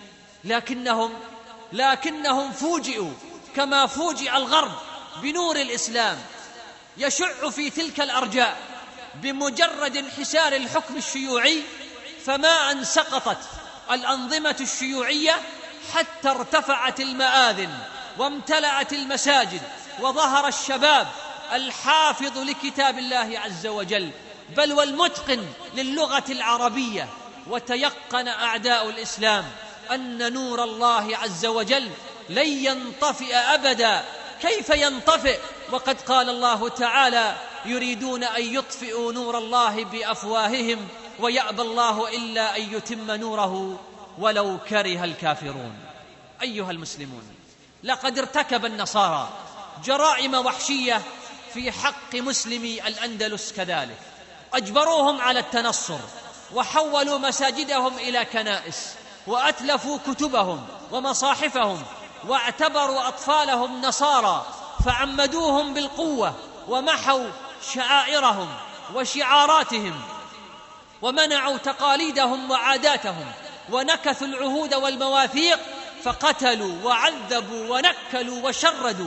لكنهم لكنهم فوجئوا كما فوجئ الغرب بنور الإسلام يشع في تلك الأرجاء بمجرد انحسار الحكم الشيوعي، فما أن سقطت الأنظمة الشيوعية حتى ارتفعت المآذن وامتلأت المساجد، وظهر الشباب الحافظ لكتاب الله عز وجل بل والمتقن للغة العربية. وتيقن أعداء الإسلام أن نور الله عز وجل لن ينطفئ أبدا. كيف ينطفئ وقد قال الله تعالى: يريدون أن يطفئوا نور الله بأفواههم ويأبى الله إلا أن يتم نوره ولو كره الكافرون. أيها المسلمون، لقد ارتكب النصارى جرائم وحشية في حق مسلمي الأندلس كذلك، أجبروهم على التنصر، وحولوا مساجدهم إلى كنائس، وأتلفوا كتبهم ومصاحفهم، واعتبروا أطفالهم نصارى فعمدوهم بالقوة، ومحوا شعائرهم وشعاراتهم، ومنعوا تقاليدهم وعاداتهم، ونكثوا العهود والمواثيق، فقتلوا وعذبوا ونكلوا وشردوا.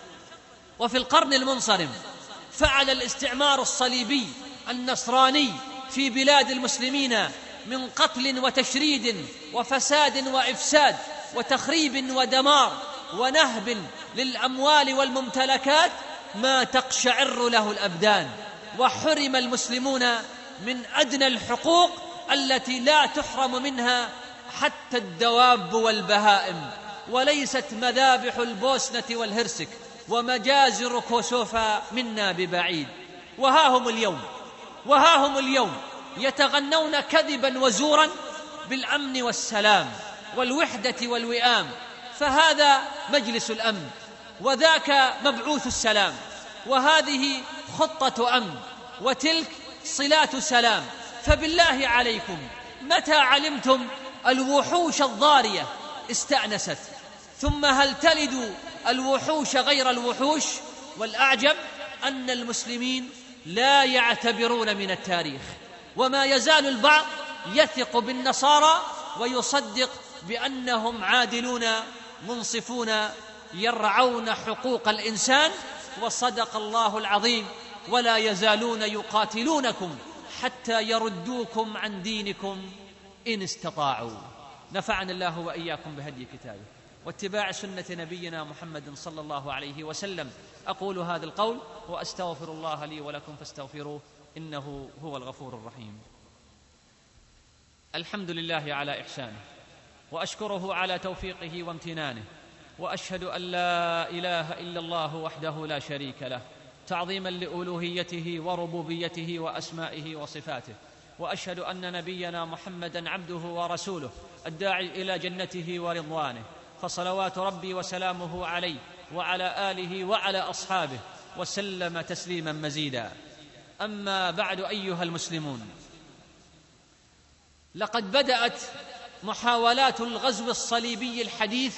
وفي القرن المنصرم فعل الاستعمار الصليبي النصراني في بلاد المسلمين من قتل وتشريد وفساد وإفساد وتخريب ودمار ونهب للأموال والممتلكات ما تقشعر له الأبدان، وحرم المسلمون من أدنى الحقوق التي لا تحرم منها حتى الدواب والبهائم. وليست مذابح البوسنة والهرسك ومجازر كوسوفا منا ببعيد. وها هم اليوم وها هم اليوم يتغنون كذبا وزورا بالأمن والسلام والوحدة والوئام، فهذا مجلس الأمن، وذاك مبعوث السلام، وهذه خطة أمن، وتلك صلات سلام. فبالله عليكم، متى علمتم الوحوش الضارية استأنست؟ ثم هل تلد الوحوش غير الوحوش؟ والأعجب أن المسلمين لا يعتبرون من التاريخ، وما يزال البعض يثق بالنصارى ويصدق بأنهم عادلون منصفون يرعون حقوق الإنسان. وصدق الله العظيم: ولا يزالون يقاتلونكم حتى يردوكم عن دينكم إن استطاعوا. نفعني الله وإياكم بهدي كتابه واتباع سنة نبينا محمد صلى الله عليه وسلم. أقول هذا القول وأستغفر الله لي ولكم فاستغفروه إنه هو الغفور الرحيم. الحمد لله على إحسانه، وأشكره على توفيقه وامتنانه، وأشهد أن لا إله إلا الله وحده لا شريك له تعظيما لألوهيته وربوبيته وأسمائه وصفاته. وأشهد أن نبينا محمدًا عبده ورسوله الداعي إلى جنته ورضوانه، فصلوات ربي وسلامه عليه وعلى آله وعلى أصحابه وسلم تسليما مزيدا. أما بعد أيها المسلمون، لقد بدأت محاولات الغزو الصليبي الحديث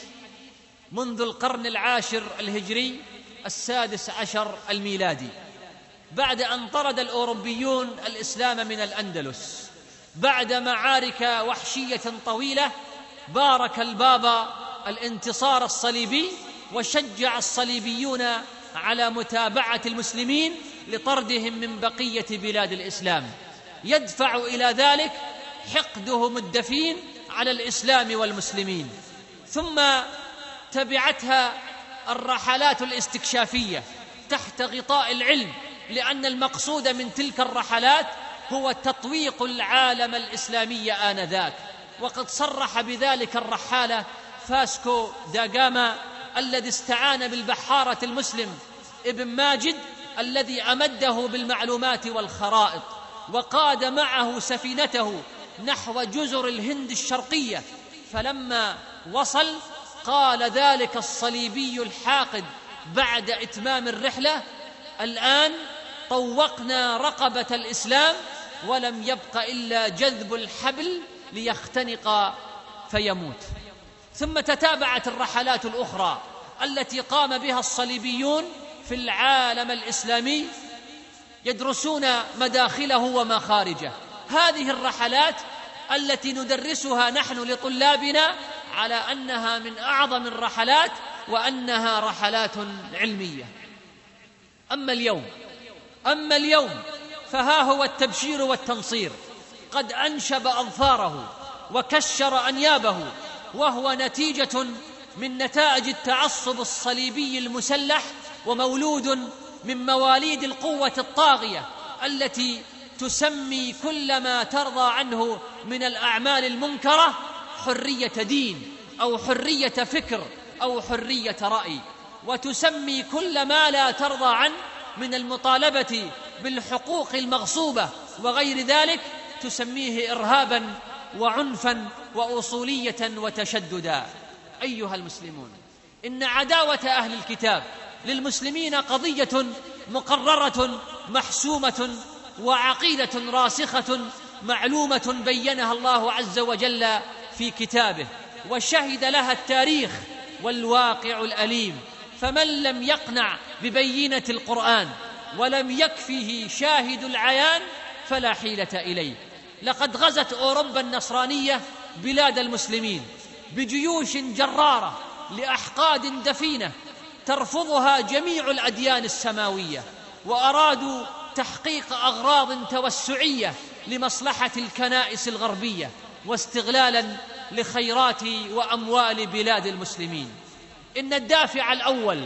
منذ القرن العاشر الهجري السادس عشر الميلادي، بعد أن طرد الأوروبيون الإسلام من الأندلس بعد معارك وحشية طويلة. بارك البابا الانتصار الصليبي، وشجع الصليبيون على متابعة المسلمين لطردهم من بقية بلاد الإسلام، يدفع إلى ذلك حقدهم الدفين على الإسلام والمسلمين. ثم تبعتها الرحلات الاستكشافية تحت غطاء العلم، لأن المقصود من تلك الرحلات هو تطويق العالم الإسلامي آنذاك. وقد صرح بذلك الرحالة فاسكو دا جاما الذي استعان بالبحارة المسلم ابن ماجد الذي أمده بالمعلومات والخرائط، وقاد معه سفينته نحو جزر الهند الشرقية. فلما وصل قال ذلك الصليبي الحاقد بعد إتمام الرحلة: الآن طوقنا رقبة الإسلام ولم يبق إلا جذب الحبل ليختنق فيموت. ثم تتابعت الرحلات الأخرى التي قام بها الصليبيون في العالم الإسلامي، يدرسون مداخله ومخارجه. هذه الرحلات التي ندرسها نحن لطلابنا على أنها من أعظم الرحلات وأنها رحلات علمية. أما اليوم أما اليوم فها هو التبشير والتنصير قد أنشب أظفاره وكشر أنيابه، وهو نتيجة من نتائج التعصب الصليبي المسلح، ومولود من مواليد القوة الطاغية التي تسمي كل ما ترضى عنه من الأعمال المنكرة حرية دين أو حرية فكر أو حرية رأي، وتسمي كل ما لا ترضى عنه من المطالبة بالحقوق المغصوبة وغير ذلك تسميه إرهابا وعنفا وأصولية وتشددا. أيها المسلمون، إن عداوة أهل الكتاب للمسلمين قضية مقررة محسومة وعقيدة راسخة معلومة بينها الله عز وجل في كتابه، وشهد لها التاريخ والواقع الأليم. فمن لم يقنع ببينة القرآن ولم يكفه شاهد العيان فلا حيلة إليه. لقد غزت أوروبا النصرانية بلاد المسلمين بجيوش جرارة لأحقاد دفينة ترفضها جميع الأديان السماوية، وأرادوا تحقيق أغراض توسعية لمصلحة الكنائس الغربية واستغلالا لخيرات وأموال بلاد المسلمين. إن الدافع الأول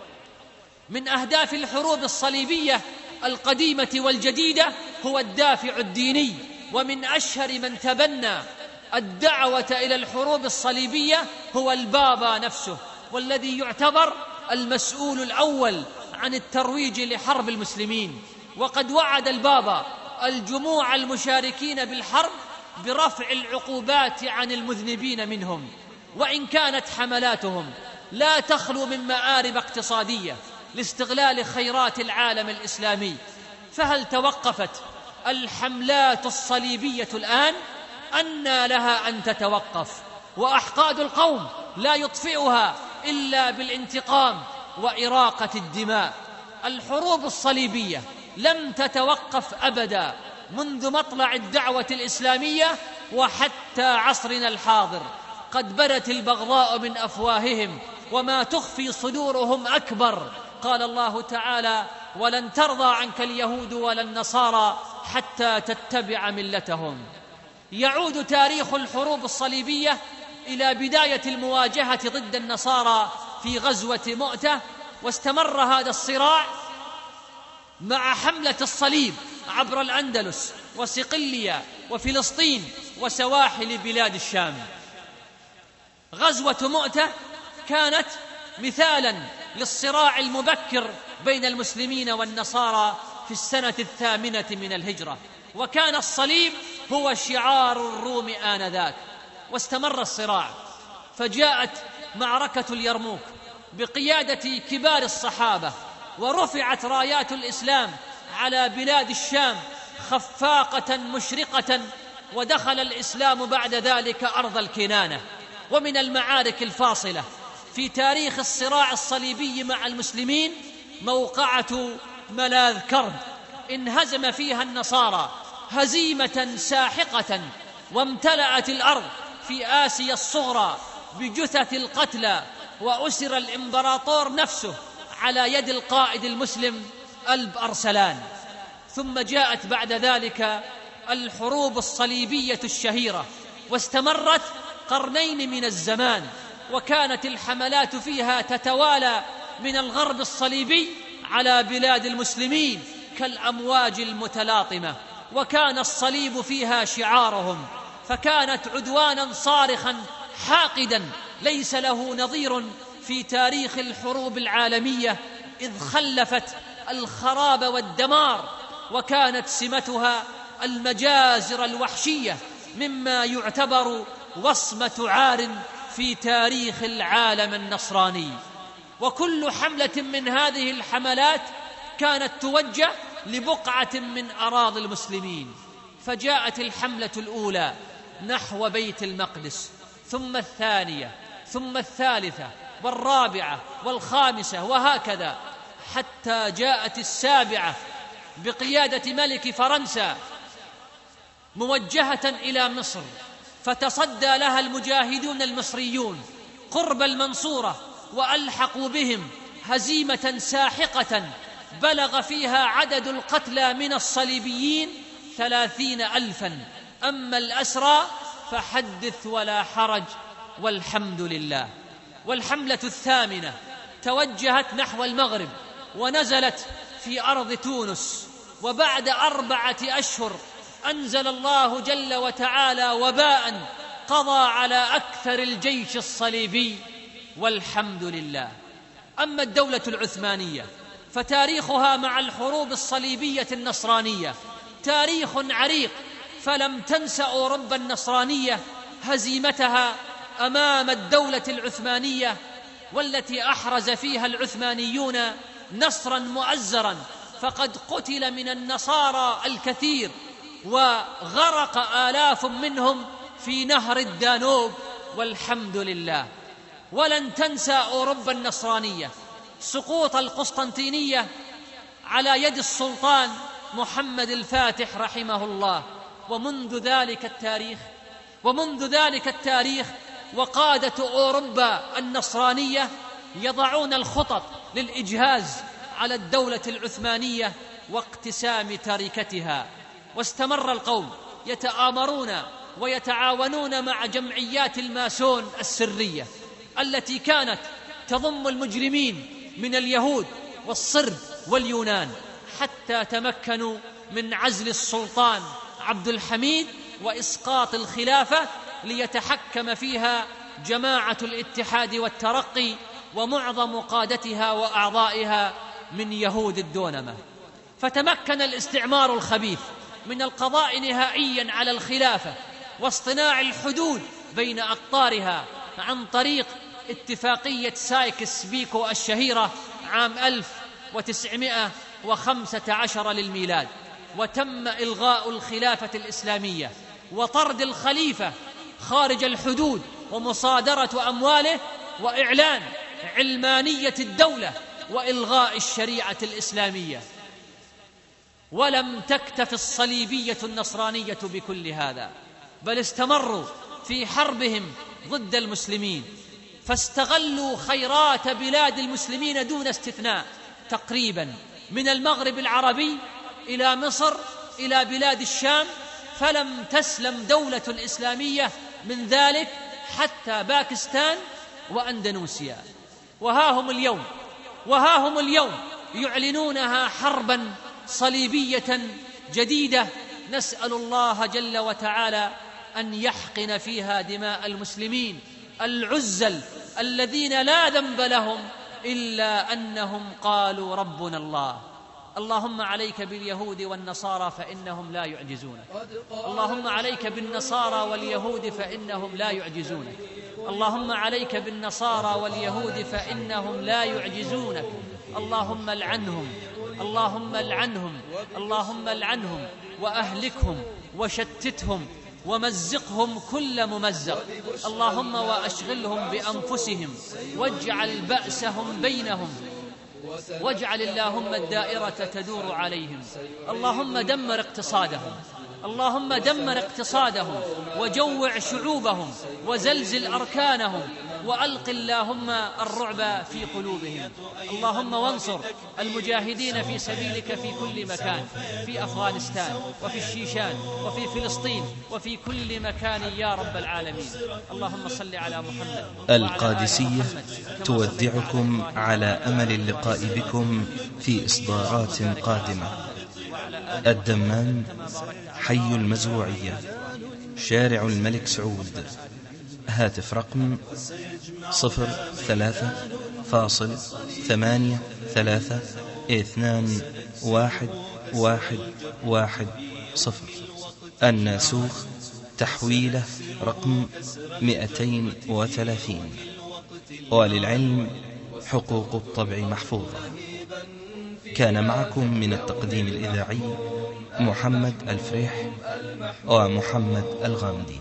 من أهداف الحروب الصليبية القديمة والجديدة هو الدافع الديني، ومن أشهر من تبنى الدعوة إلى الحروب الصليبية هو البابا نفسه، والذي يعتبر المسؤول الأول عن الترويج لحرب المسلمين. وقد وعد البابا الجموع المشاركين بالحرب برفع العقوبات عن المذنبين منهم، وإن كانت حملاتهم لا تخلو من مآرب اقتصادية لاستغلال خيرات العالم الإسلامي. فهل توقفت الحملات الصليبية الآن؟ أنى لها أن تتوقف، وأحقاد القوم لا يطفئها إلا بالانتقام وإراقة الدماء. الحروب الصليبية لم تتوقف أبدا منذ مطلع الدعوة الإسلامية وحتى عصرنا الحاضر. قد بدت البغضاء من أفواههم وما تخفي صدورهم أكبر. قال الله تعالى: ولن ترضى عنك اليهود ولا النصارى حتى تتبع ملتهم. يعود تاريخ الحروب الصليبية إلى بداية المواجهة ضد النصارى في غزوة مؤتة، واستمر هذا الصراع مع حملة الصليب عبر الأندلس وصقلية وفلسطين وسواحل بلاد الشام. غزوة مؤتة كانت مثالاً للصراع المبكر بين المسلمين والنصارى في السنة الثامنة من الهجرة، وكان الصليب هو شعار الروم آنذاك. واستمر الصراع، فجاءت معركة اليرموك بقيادة كبار الصحابة، ورفعت رايات الإسلام على بلاد الشام خفاقة مشرقة، ودخل الإسلام بعد ذلك أرض الكنانة. ومن المعارك الفاصلة في تاريخ الصراع الصليبي مع المسلمين موقعة ملاذ كرب، انهزم فيها النصارى هزيمة ساحقة، وامتلأت الأرض في آسيا الصغرى بجثث القتلى، وأسر الإمبراطور نفسه على يد القائد المسلم ألب أرسلان. ثم جاءت بعد ذلك الحروب الصليبية الشهيرة، واستمرت قرنين من الزمان، وكانت الحملات فيها تتوالى من الغرب الصليبي على بلاد المسلمين كالأمواج المتلاطمة، وكان الصليب فيها شعارهم، فكانت عدوانا صارخا حاقدا ليس له نظير في تاريخ الحروب العالمية، إذ خلفت الخراب والدمار، وكانت سمتها المجازر الوحشية مما يعتبر وصمة عار في تاريخ العالم النصراني. وكل حملة من هذه الحملات كانت توجه لبقعة من أراضي المسلمين، فجاءت الحملة الأولى نحو بيت المقدس، ثم الثانية، ثم الثالثة والرابعة والخامسة، وهكذا حتى جاءت السابعة بقيادة ملك فرنسا موجهة إلى مصر، فتصدى لها المجاهدون المصريون قرب المنصورة، وألحقوا بهم هزيمة ساحقة بلغ فيها عدد القتلى من الصليبيين ثلاثين ألفا. أما الأسرى فحدث ولا حرج والحمد لله. والحملة الثامنة توجهت نحو المغرب، ونزلت في أرض تونس، وبعد أربعة أشهر أنزل الله جل وتعالى وباء قضى على أكثر الجيش الصليبي والحمد لله. أما الدولة العثمانية فتاريخها مع الحروب الصليبية النصرانية تاريخ عريق، فلم تنس أوروبا النصرانية هزيمتها أمام الدولة العثمانية، والتي أحرز فيها العثمانيون نصرا مؤزرا، فقد قتل من النصارى الكثير، وغرق آلاف منهم في نهر الدانوب والحمد لله. ولن تنسى أوروبا النصرانية سقوط القسطنطينية على يد السلطان محمد الفاتح رحمه الله. ومنذ ذلك التاريخ ومنذ ذلك التاريخ وقادة أوروبا النصرانية يضعون الخطط للإجهاز على الدولة العثمانية واقتسام تركتها. واستمر القوم يتآمرون ويتعاونون مع جمعيات الماسون السرية التي كانت تضم المجرمين من اليهود والصرب واليونان، حتى تمكنوا من عزل السلطان عبد الحميد وإسقاط الخلافة، ليتحكم فيها جماعة الاتحاد والترقي، ومعظم قادتها وأعضائها من يهود الدونمة. فتمكن الاستعمار الخبيث من القضاء نهائيا على الخلافة واصطناع الحدود بين أقطارها عن طريق اتفاقية سايكس بيكو الشهيرة عام ألف وتسعمائة وخمسة عشر للميلاد. وتم إلغاء الخلافة الإسلامية وطرد الخليفة خارج الحدود ومصادرة أمواله وإعلان علمانية الدولة وإلغاء الشريعة الإسلامية. ولم تكتف الصليبية النصرانية بكل هذا، بل استمروا في حربهم ضد المسلمين، فاستغلوا خيرات بلاد المسلمين دون استثناء تقريبا من المغرب العربي إلى مصر إلى بلاد الشام، فلم تسلم دولة إسلامية من ذلك حتى باكستان وأندونيسيا. وها هم اليوم وها هم اليوم يعلنونها حربا صليبية جديدة، نسأل الله جل وتعالى أن يحقن فيها دماء المسلمين العزل الذين لا ذنب لهم إلا أنهم قالوا ربنا الله. اللهم عليك باليهود والنصارى فإنهم لا يعجزونك، اللهم عليك بالنصارى واليهود فإنهم لا يعجزونك، اللهم عليك بالنصارى واليهود فإنهم لا يعجزونك، اللهم العنهم اللهم العنهم اللهم العنهم وأهلكهم وشتتهم ومزقهم كل ممزق، اللهم وأشغلهم بأنفسهم واجعل بأسهم بينهم، واجعل اللهم الدائرة تدور عليهم، اللهم دمر اقتصادهم، اللهم دمر اقتصادهم وجوع شعوبهم وزلزل أركانهم وألق اللهم الرعب في قلوبهم، اللهم وانصر المجاهدين في سبيلك في كل مكان، في أفغانستان وفي الشيشان وفي فلسطين وفي كل مكان يا رب العالمين. اللهم صل على محمد. القادسية تودعكم على أمل اللقاء بكم في إصدارات قادمة. الدمام، حي المزروعية، شارع الملك سعود، هاتف رقم صفر ثلاثة فاصل ثمانية ثلاثة اثنان واحد واحد واحد صفر. الناسوخ، تحويله رقم مئتين وثلاثين. وللعلم حقوق الطبع محفوظة. كان معكم من التقديم الإذاعي محمد الفريح ومحمد الغامدي.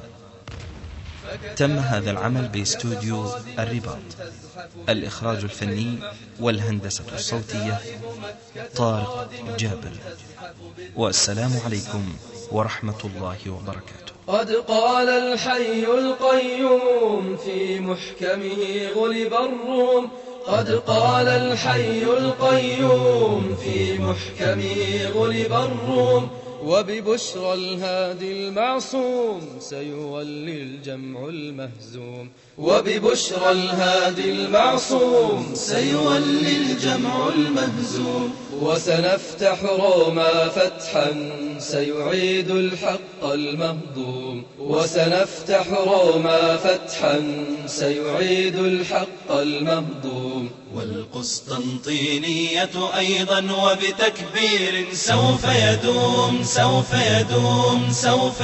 تم هذا العمل باستوديو الرباط. الإخراج الفني والهندسة الصوتية طارق جابر. والسلام عليكم ورحمة الله وبركاته. قد قال الحي القيوم في محكمه غلب الروم، قد قال الحي القيوم في محكمه غلب الروم، وببشرى الهادي المعصوم سيولي الجمع المهزوم، وببشرى الهادي المعصوم سيولي الجمع المهزوم، وسنفتح روما فتحا سيعيد الحق المهضوم، وسنفتح روما فتحا سيعيد الحق المهضوم، والقسطنطينية أيضا وبتكبير سوف يدوم سوف يدوم سوف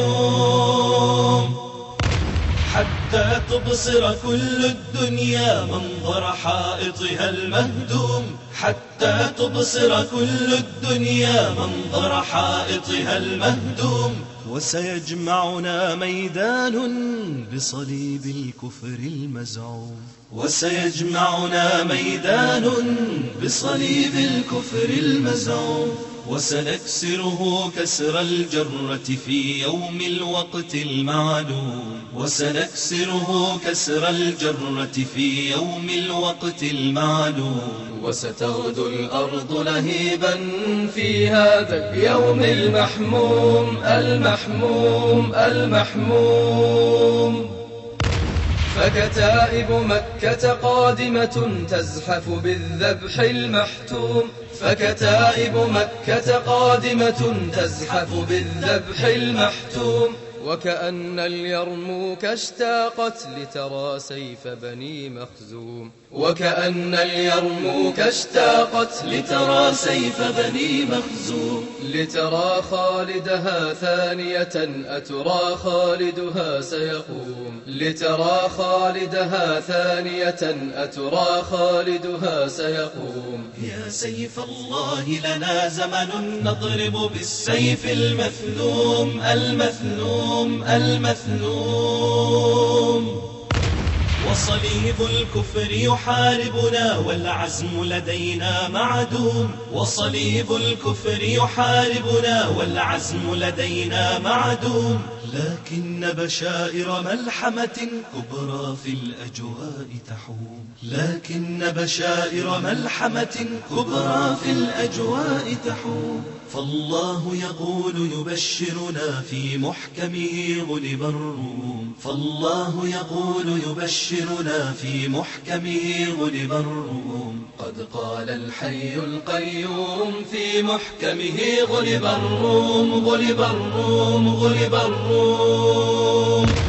يدوم، حتى تبصر كل الدنيا منظر حائطها المهدوم، حتى تبصر كل الدنيا منظر حائطها المهدوم، وسيجمعنا ميدان بصليب الكفر المزعوم، وسيجمعنا ميدان بصليب الكفر المزعوم، وسنكسره كسر الجرة في يوم الوقت المعلوم، وسنكسره كسر الجرة في يوم الوقت المعلوم، وستغدو الأرض لهيبا في هذا اليوم المحموم المحموم المحموم. فكتائب مكة قادمة تزحف بالذبح المحتوم، فكتائب مكة قادمة تزحف بالذبح المحتوم، وكأن اليرموك اشتاقت لترى سيف بني مخزوم، وكأن اليرموك اشتاقت لترى سيف بني مخزوم، لترى خالدها ثانية أترى خالدها سيقوم، لترى خالدها ثانية أترى خالدها سيقوم. يا سيف الله لنا زمن نضرب بالسيف المثلوم المثلوم المثلوم، وصليب الكفر يحاربنا والعزم لدينا معدوم وصليب الكفر يحاربنا والعزم لدينا معدوم لكن بشائر ملحمة كبرى في الأجواء تحوم لكن بشائر ملحمة كبرى في الأجواء تحوم فالله يقول يبشرنا في محكمه غلب الروم فالله يقول يبشرنا في محكمه غلب الروم قد قال الحي القيوم في محكمه غلب الروم غلب الروم غلب الروم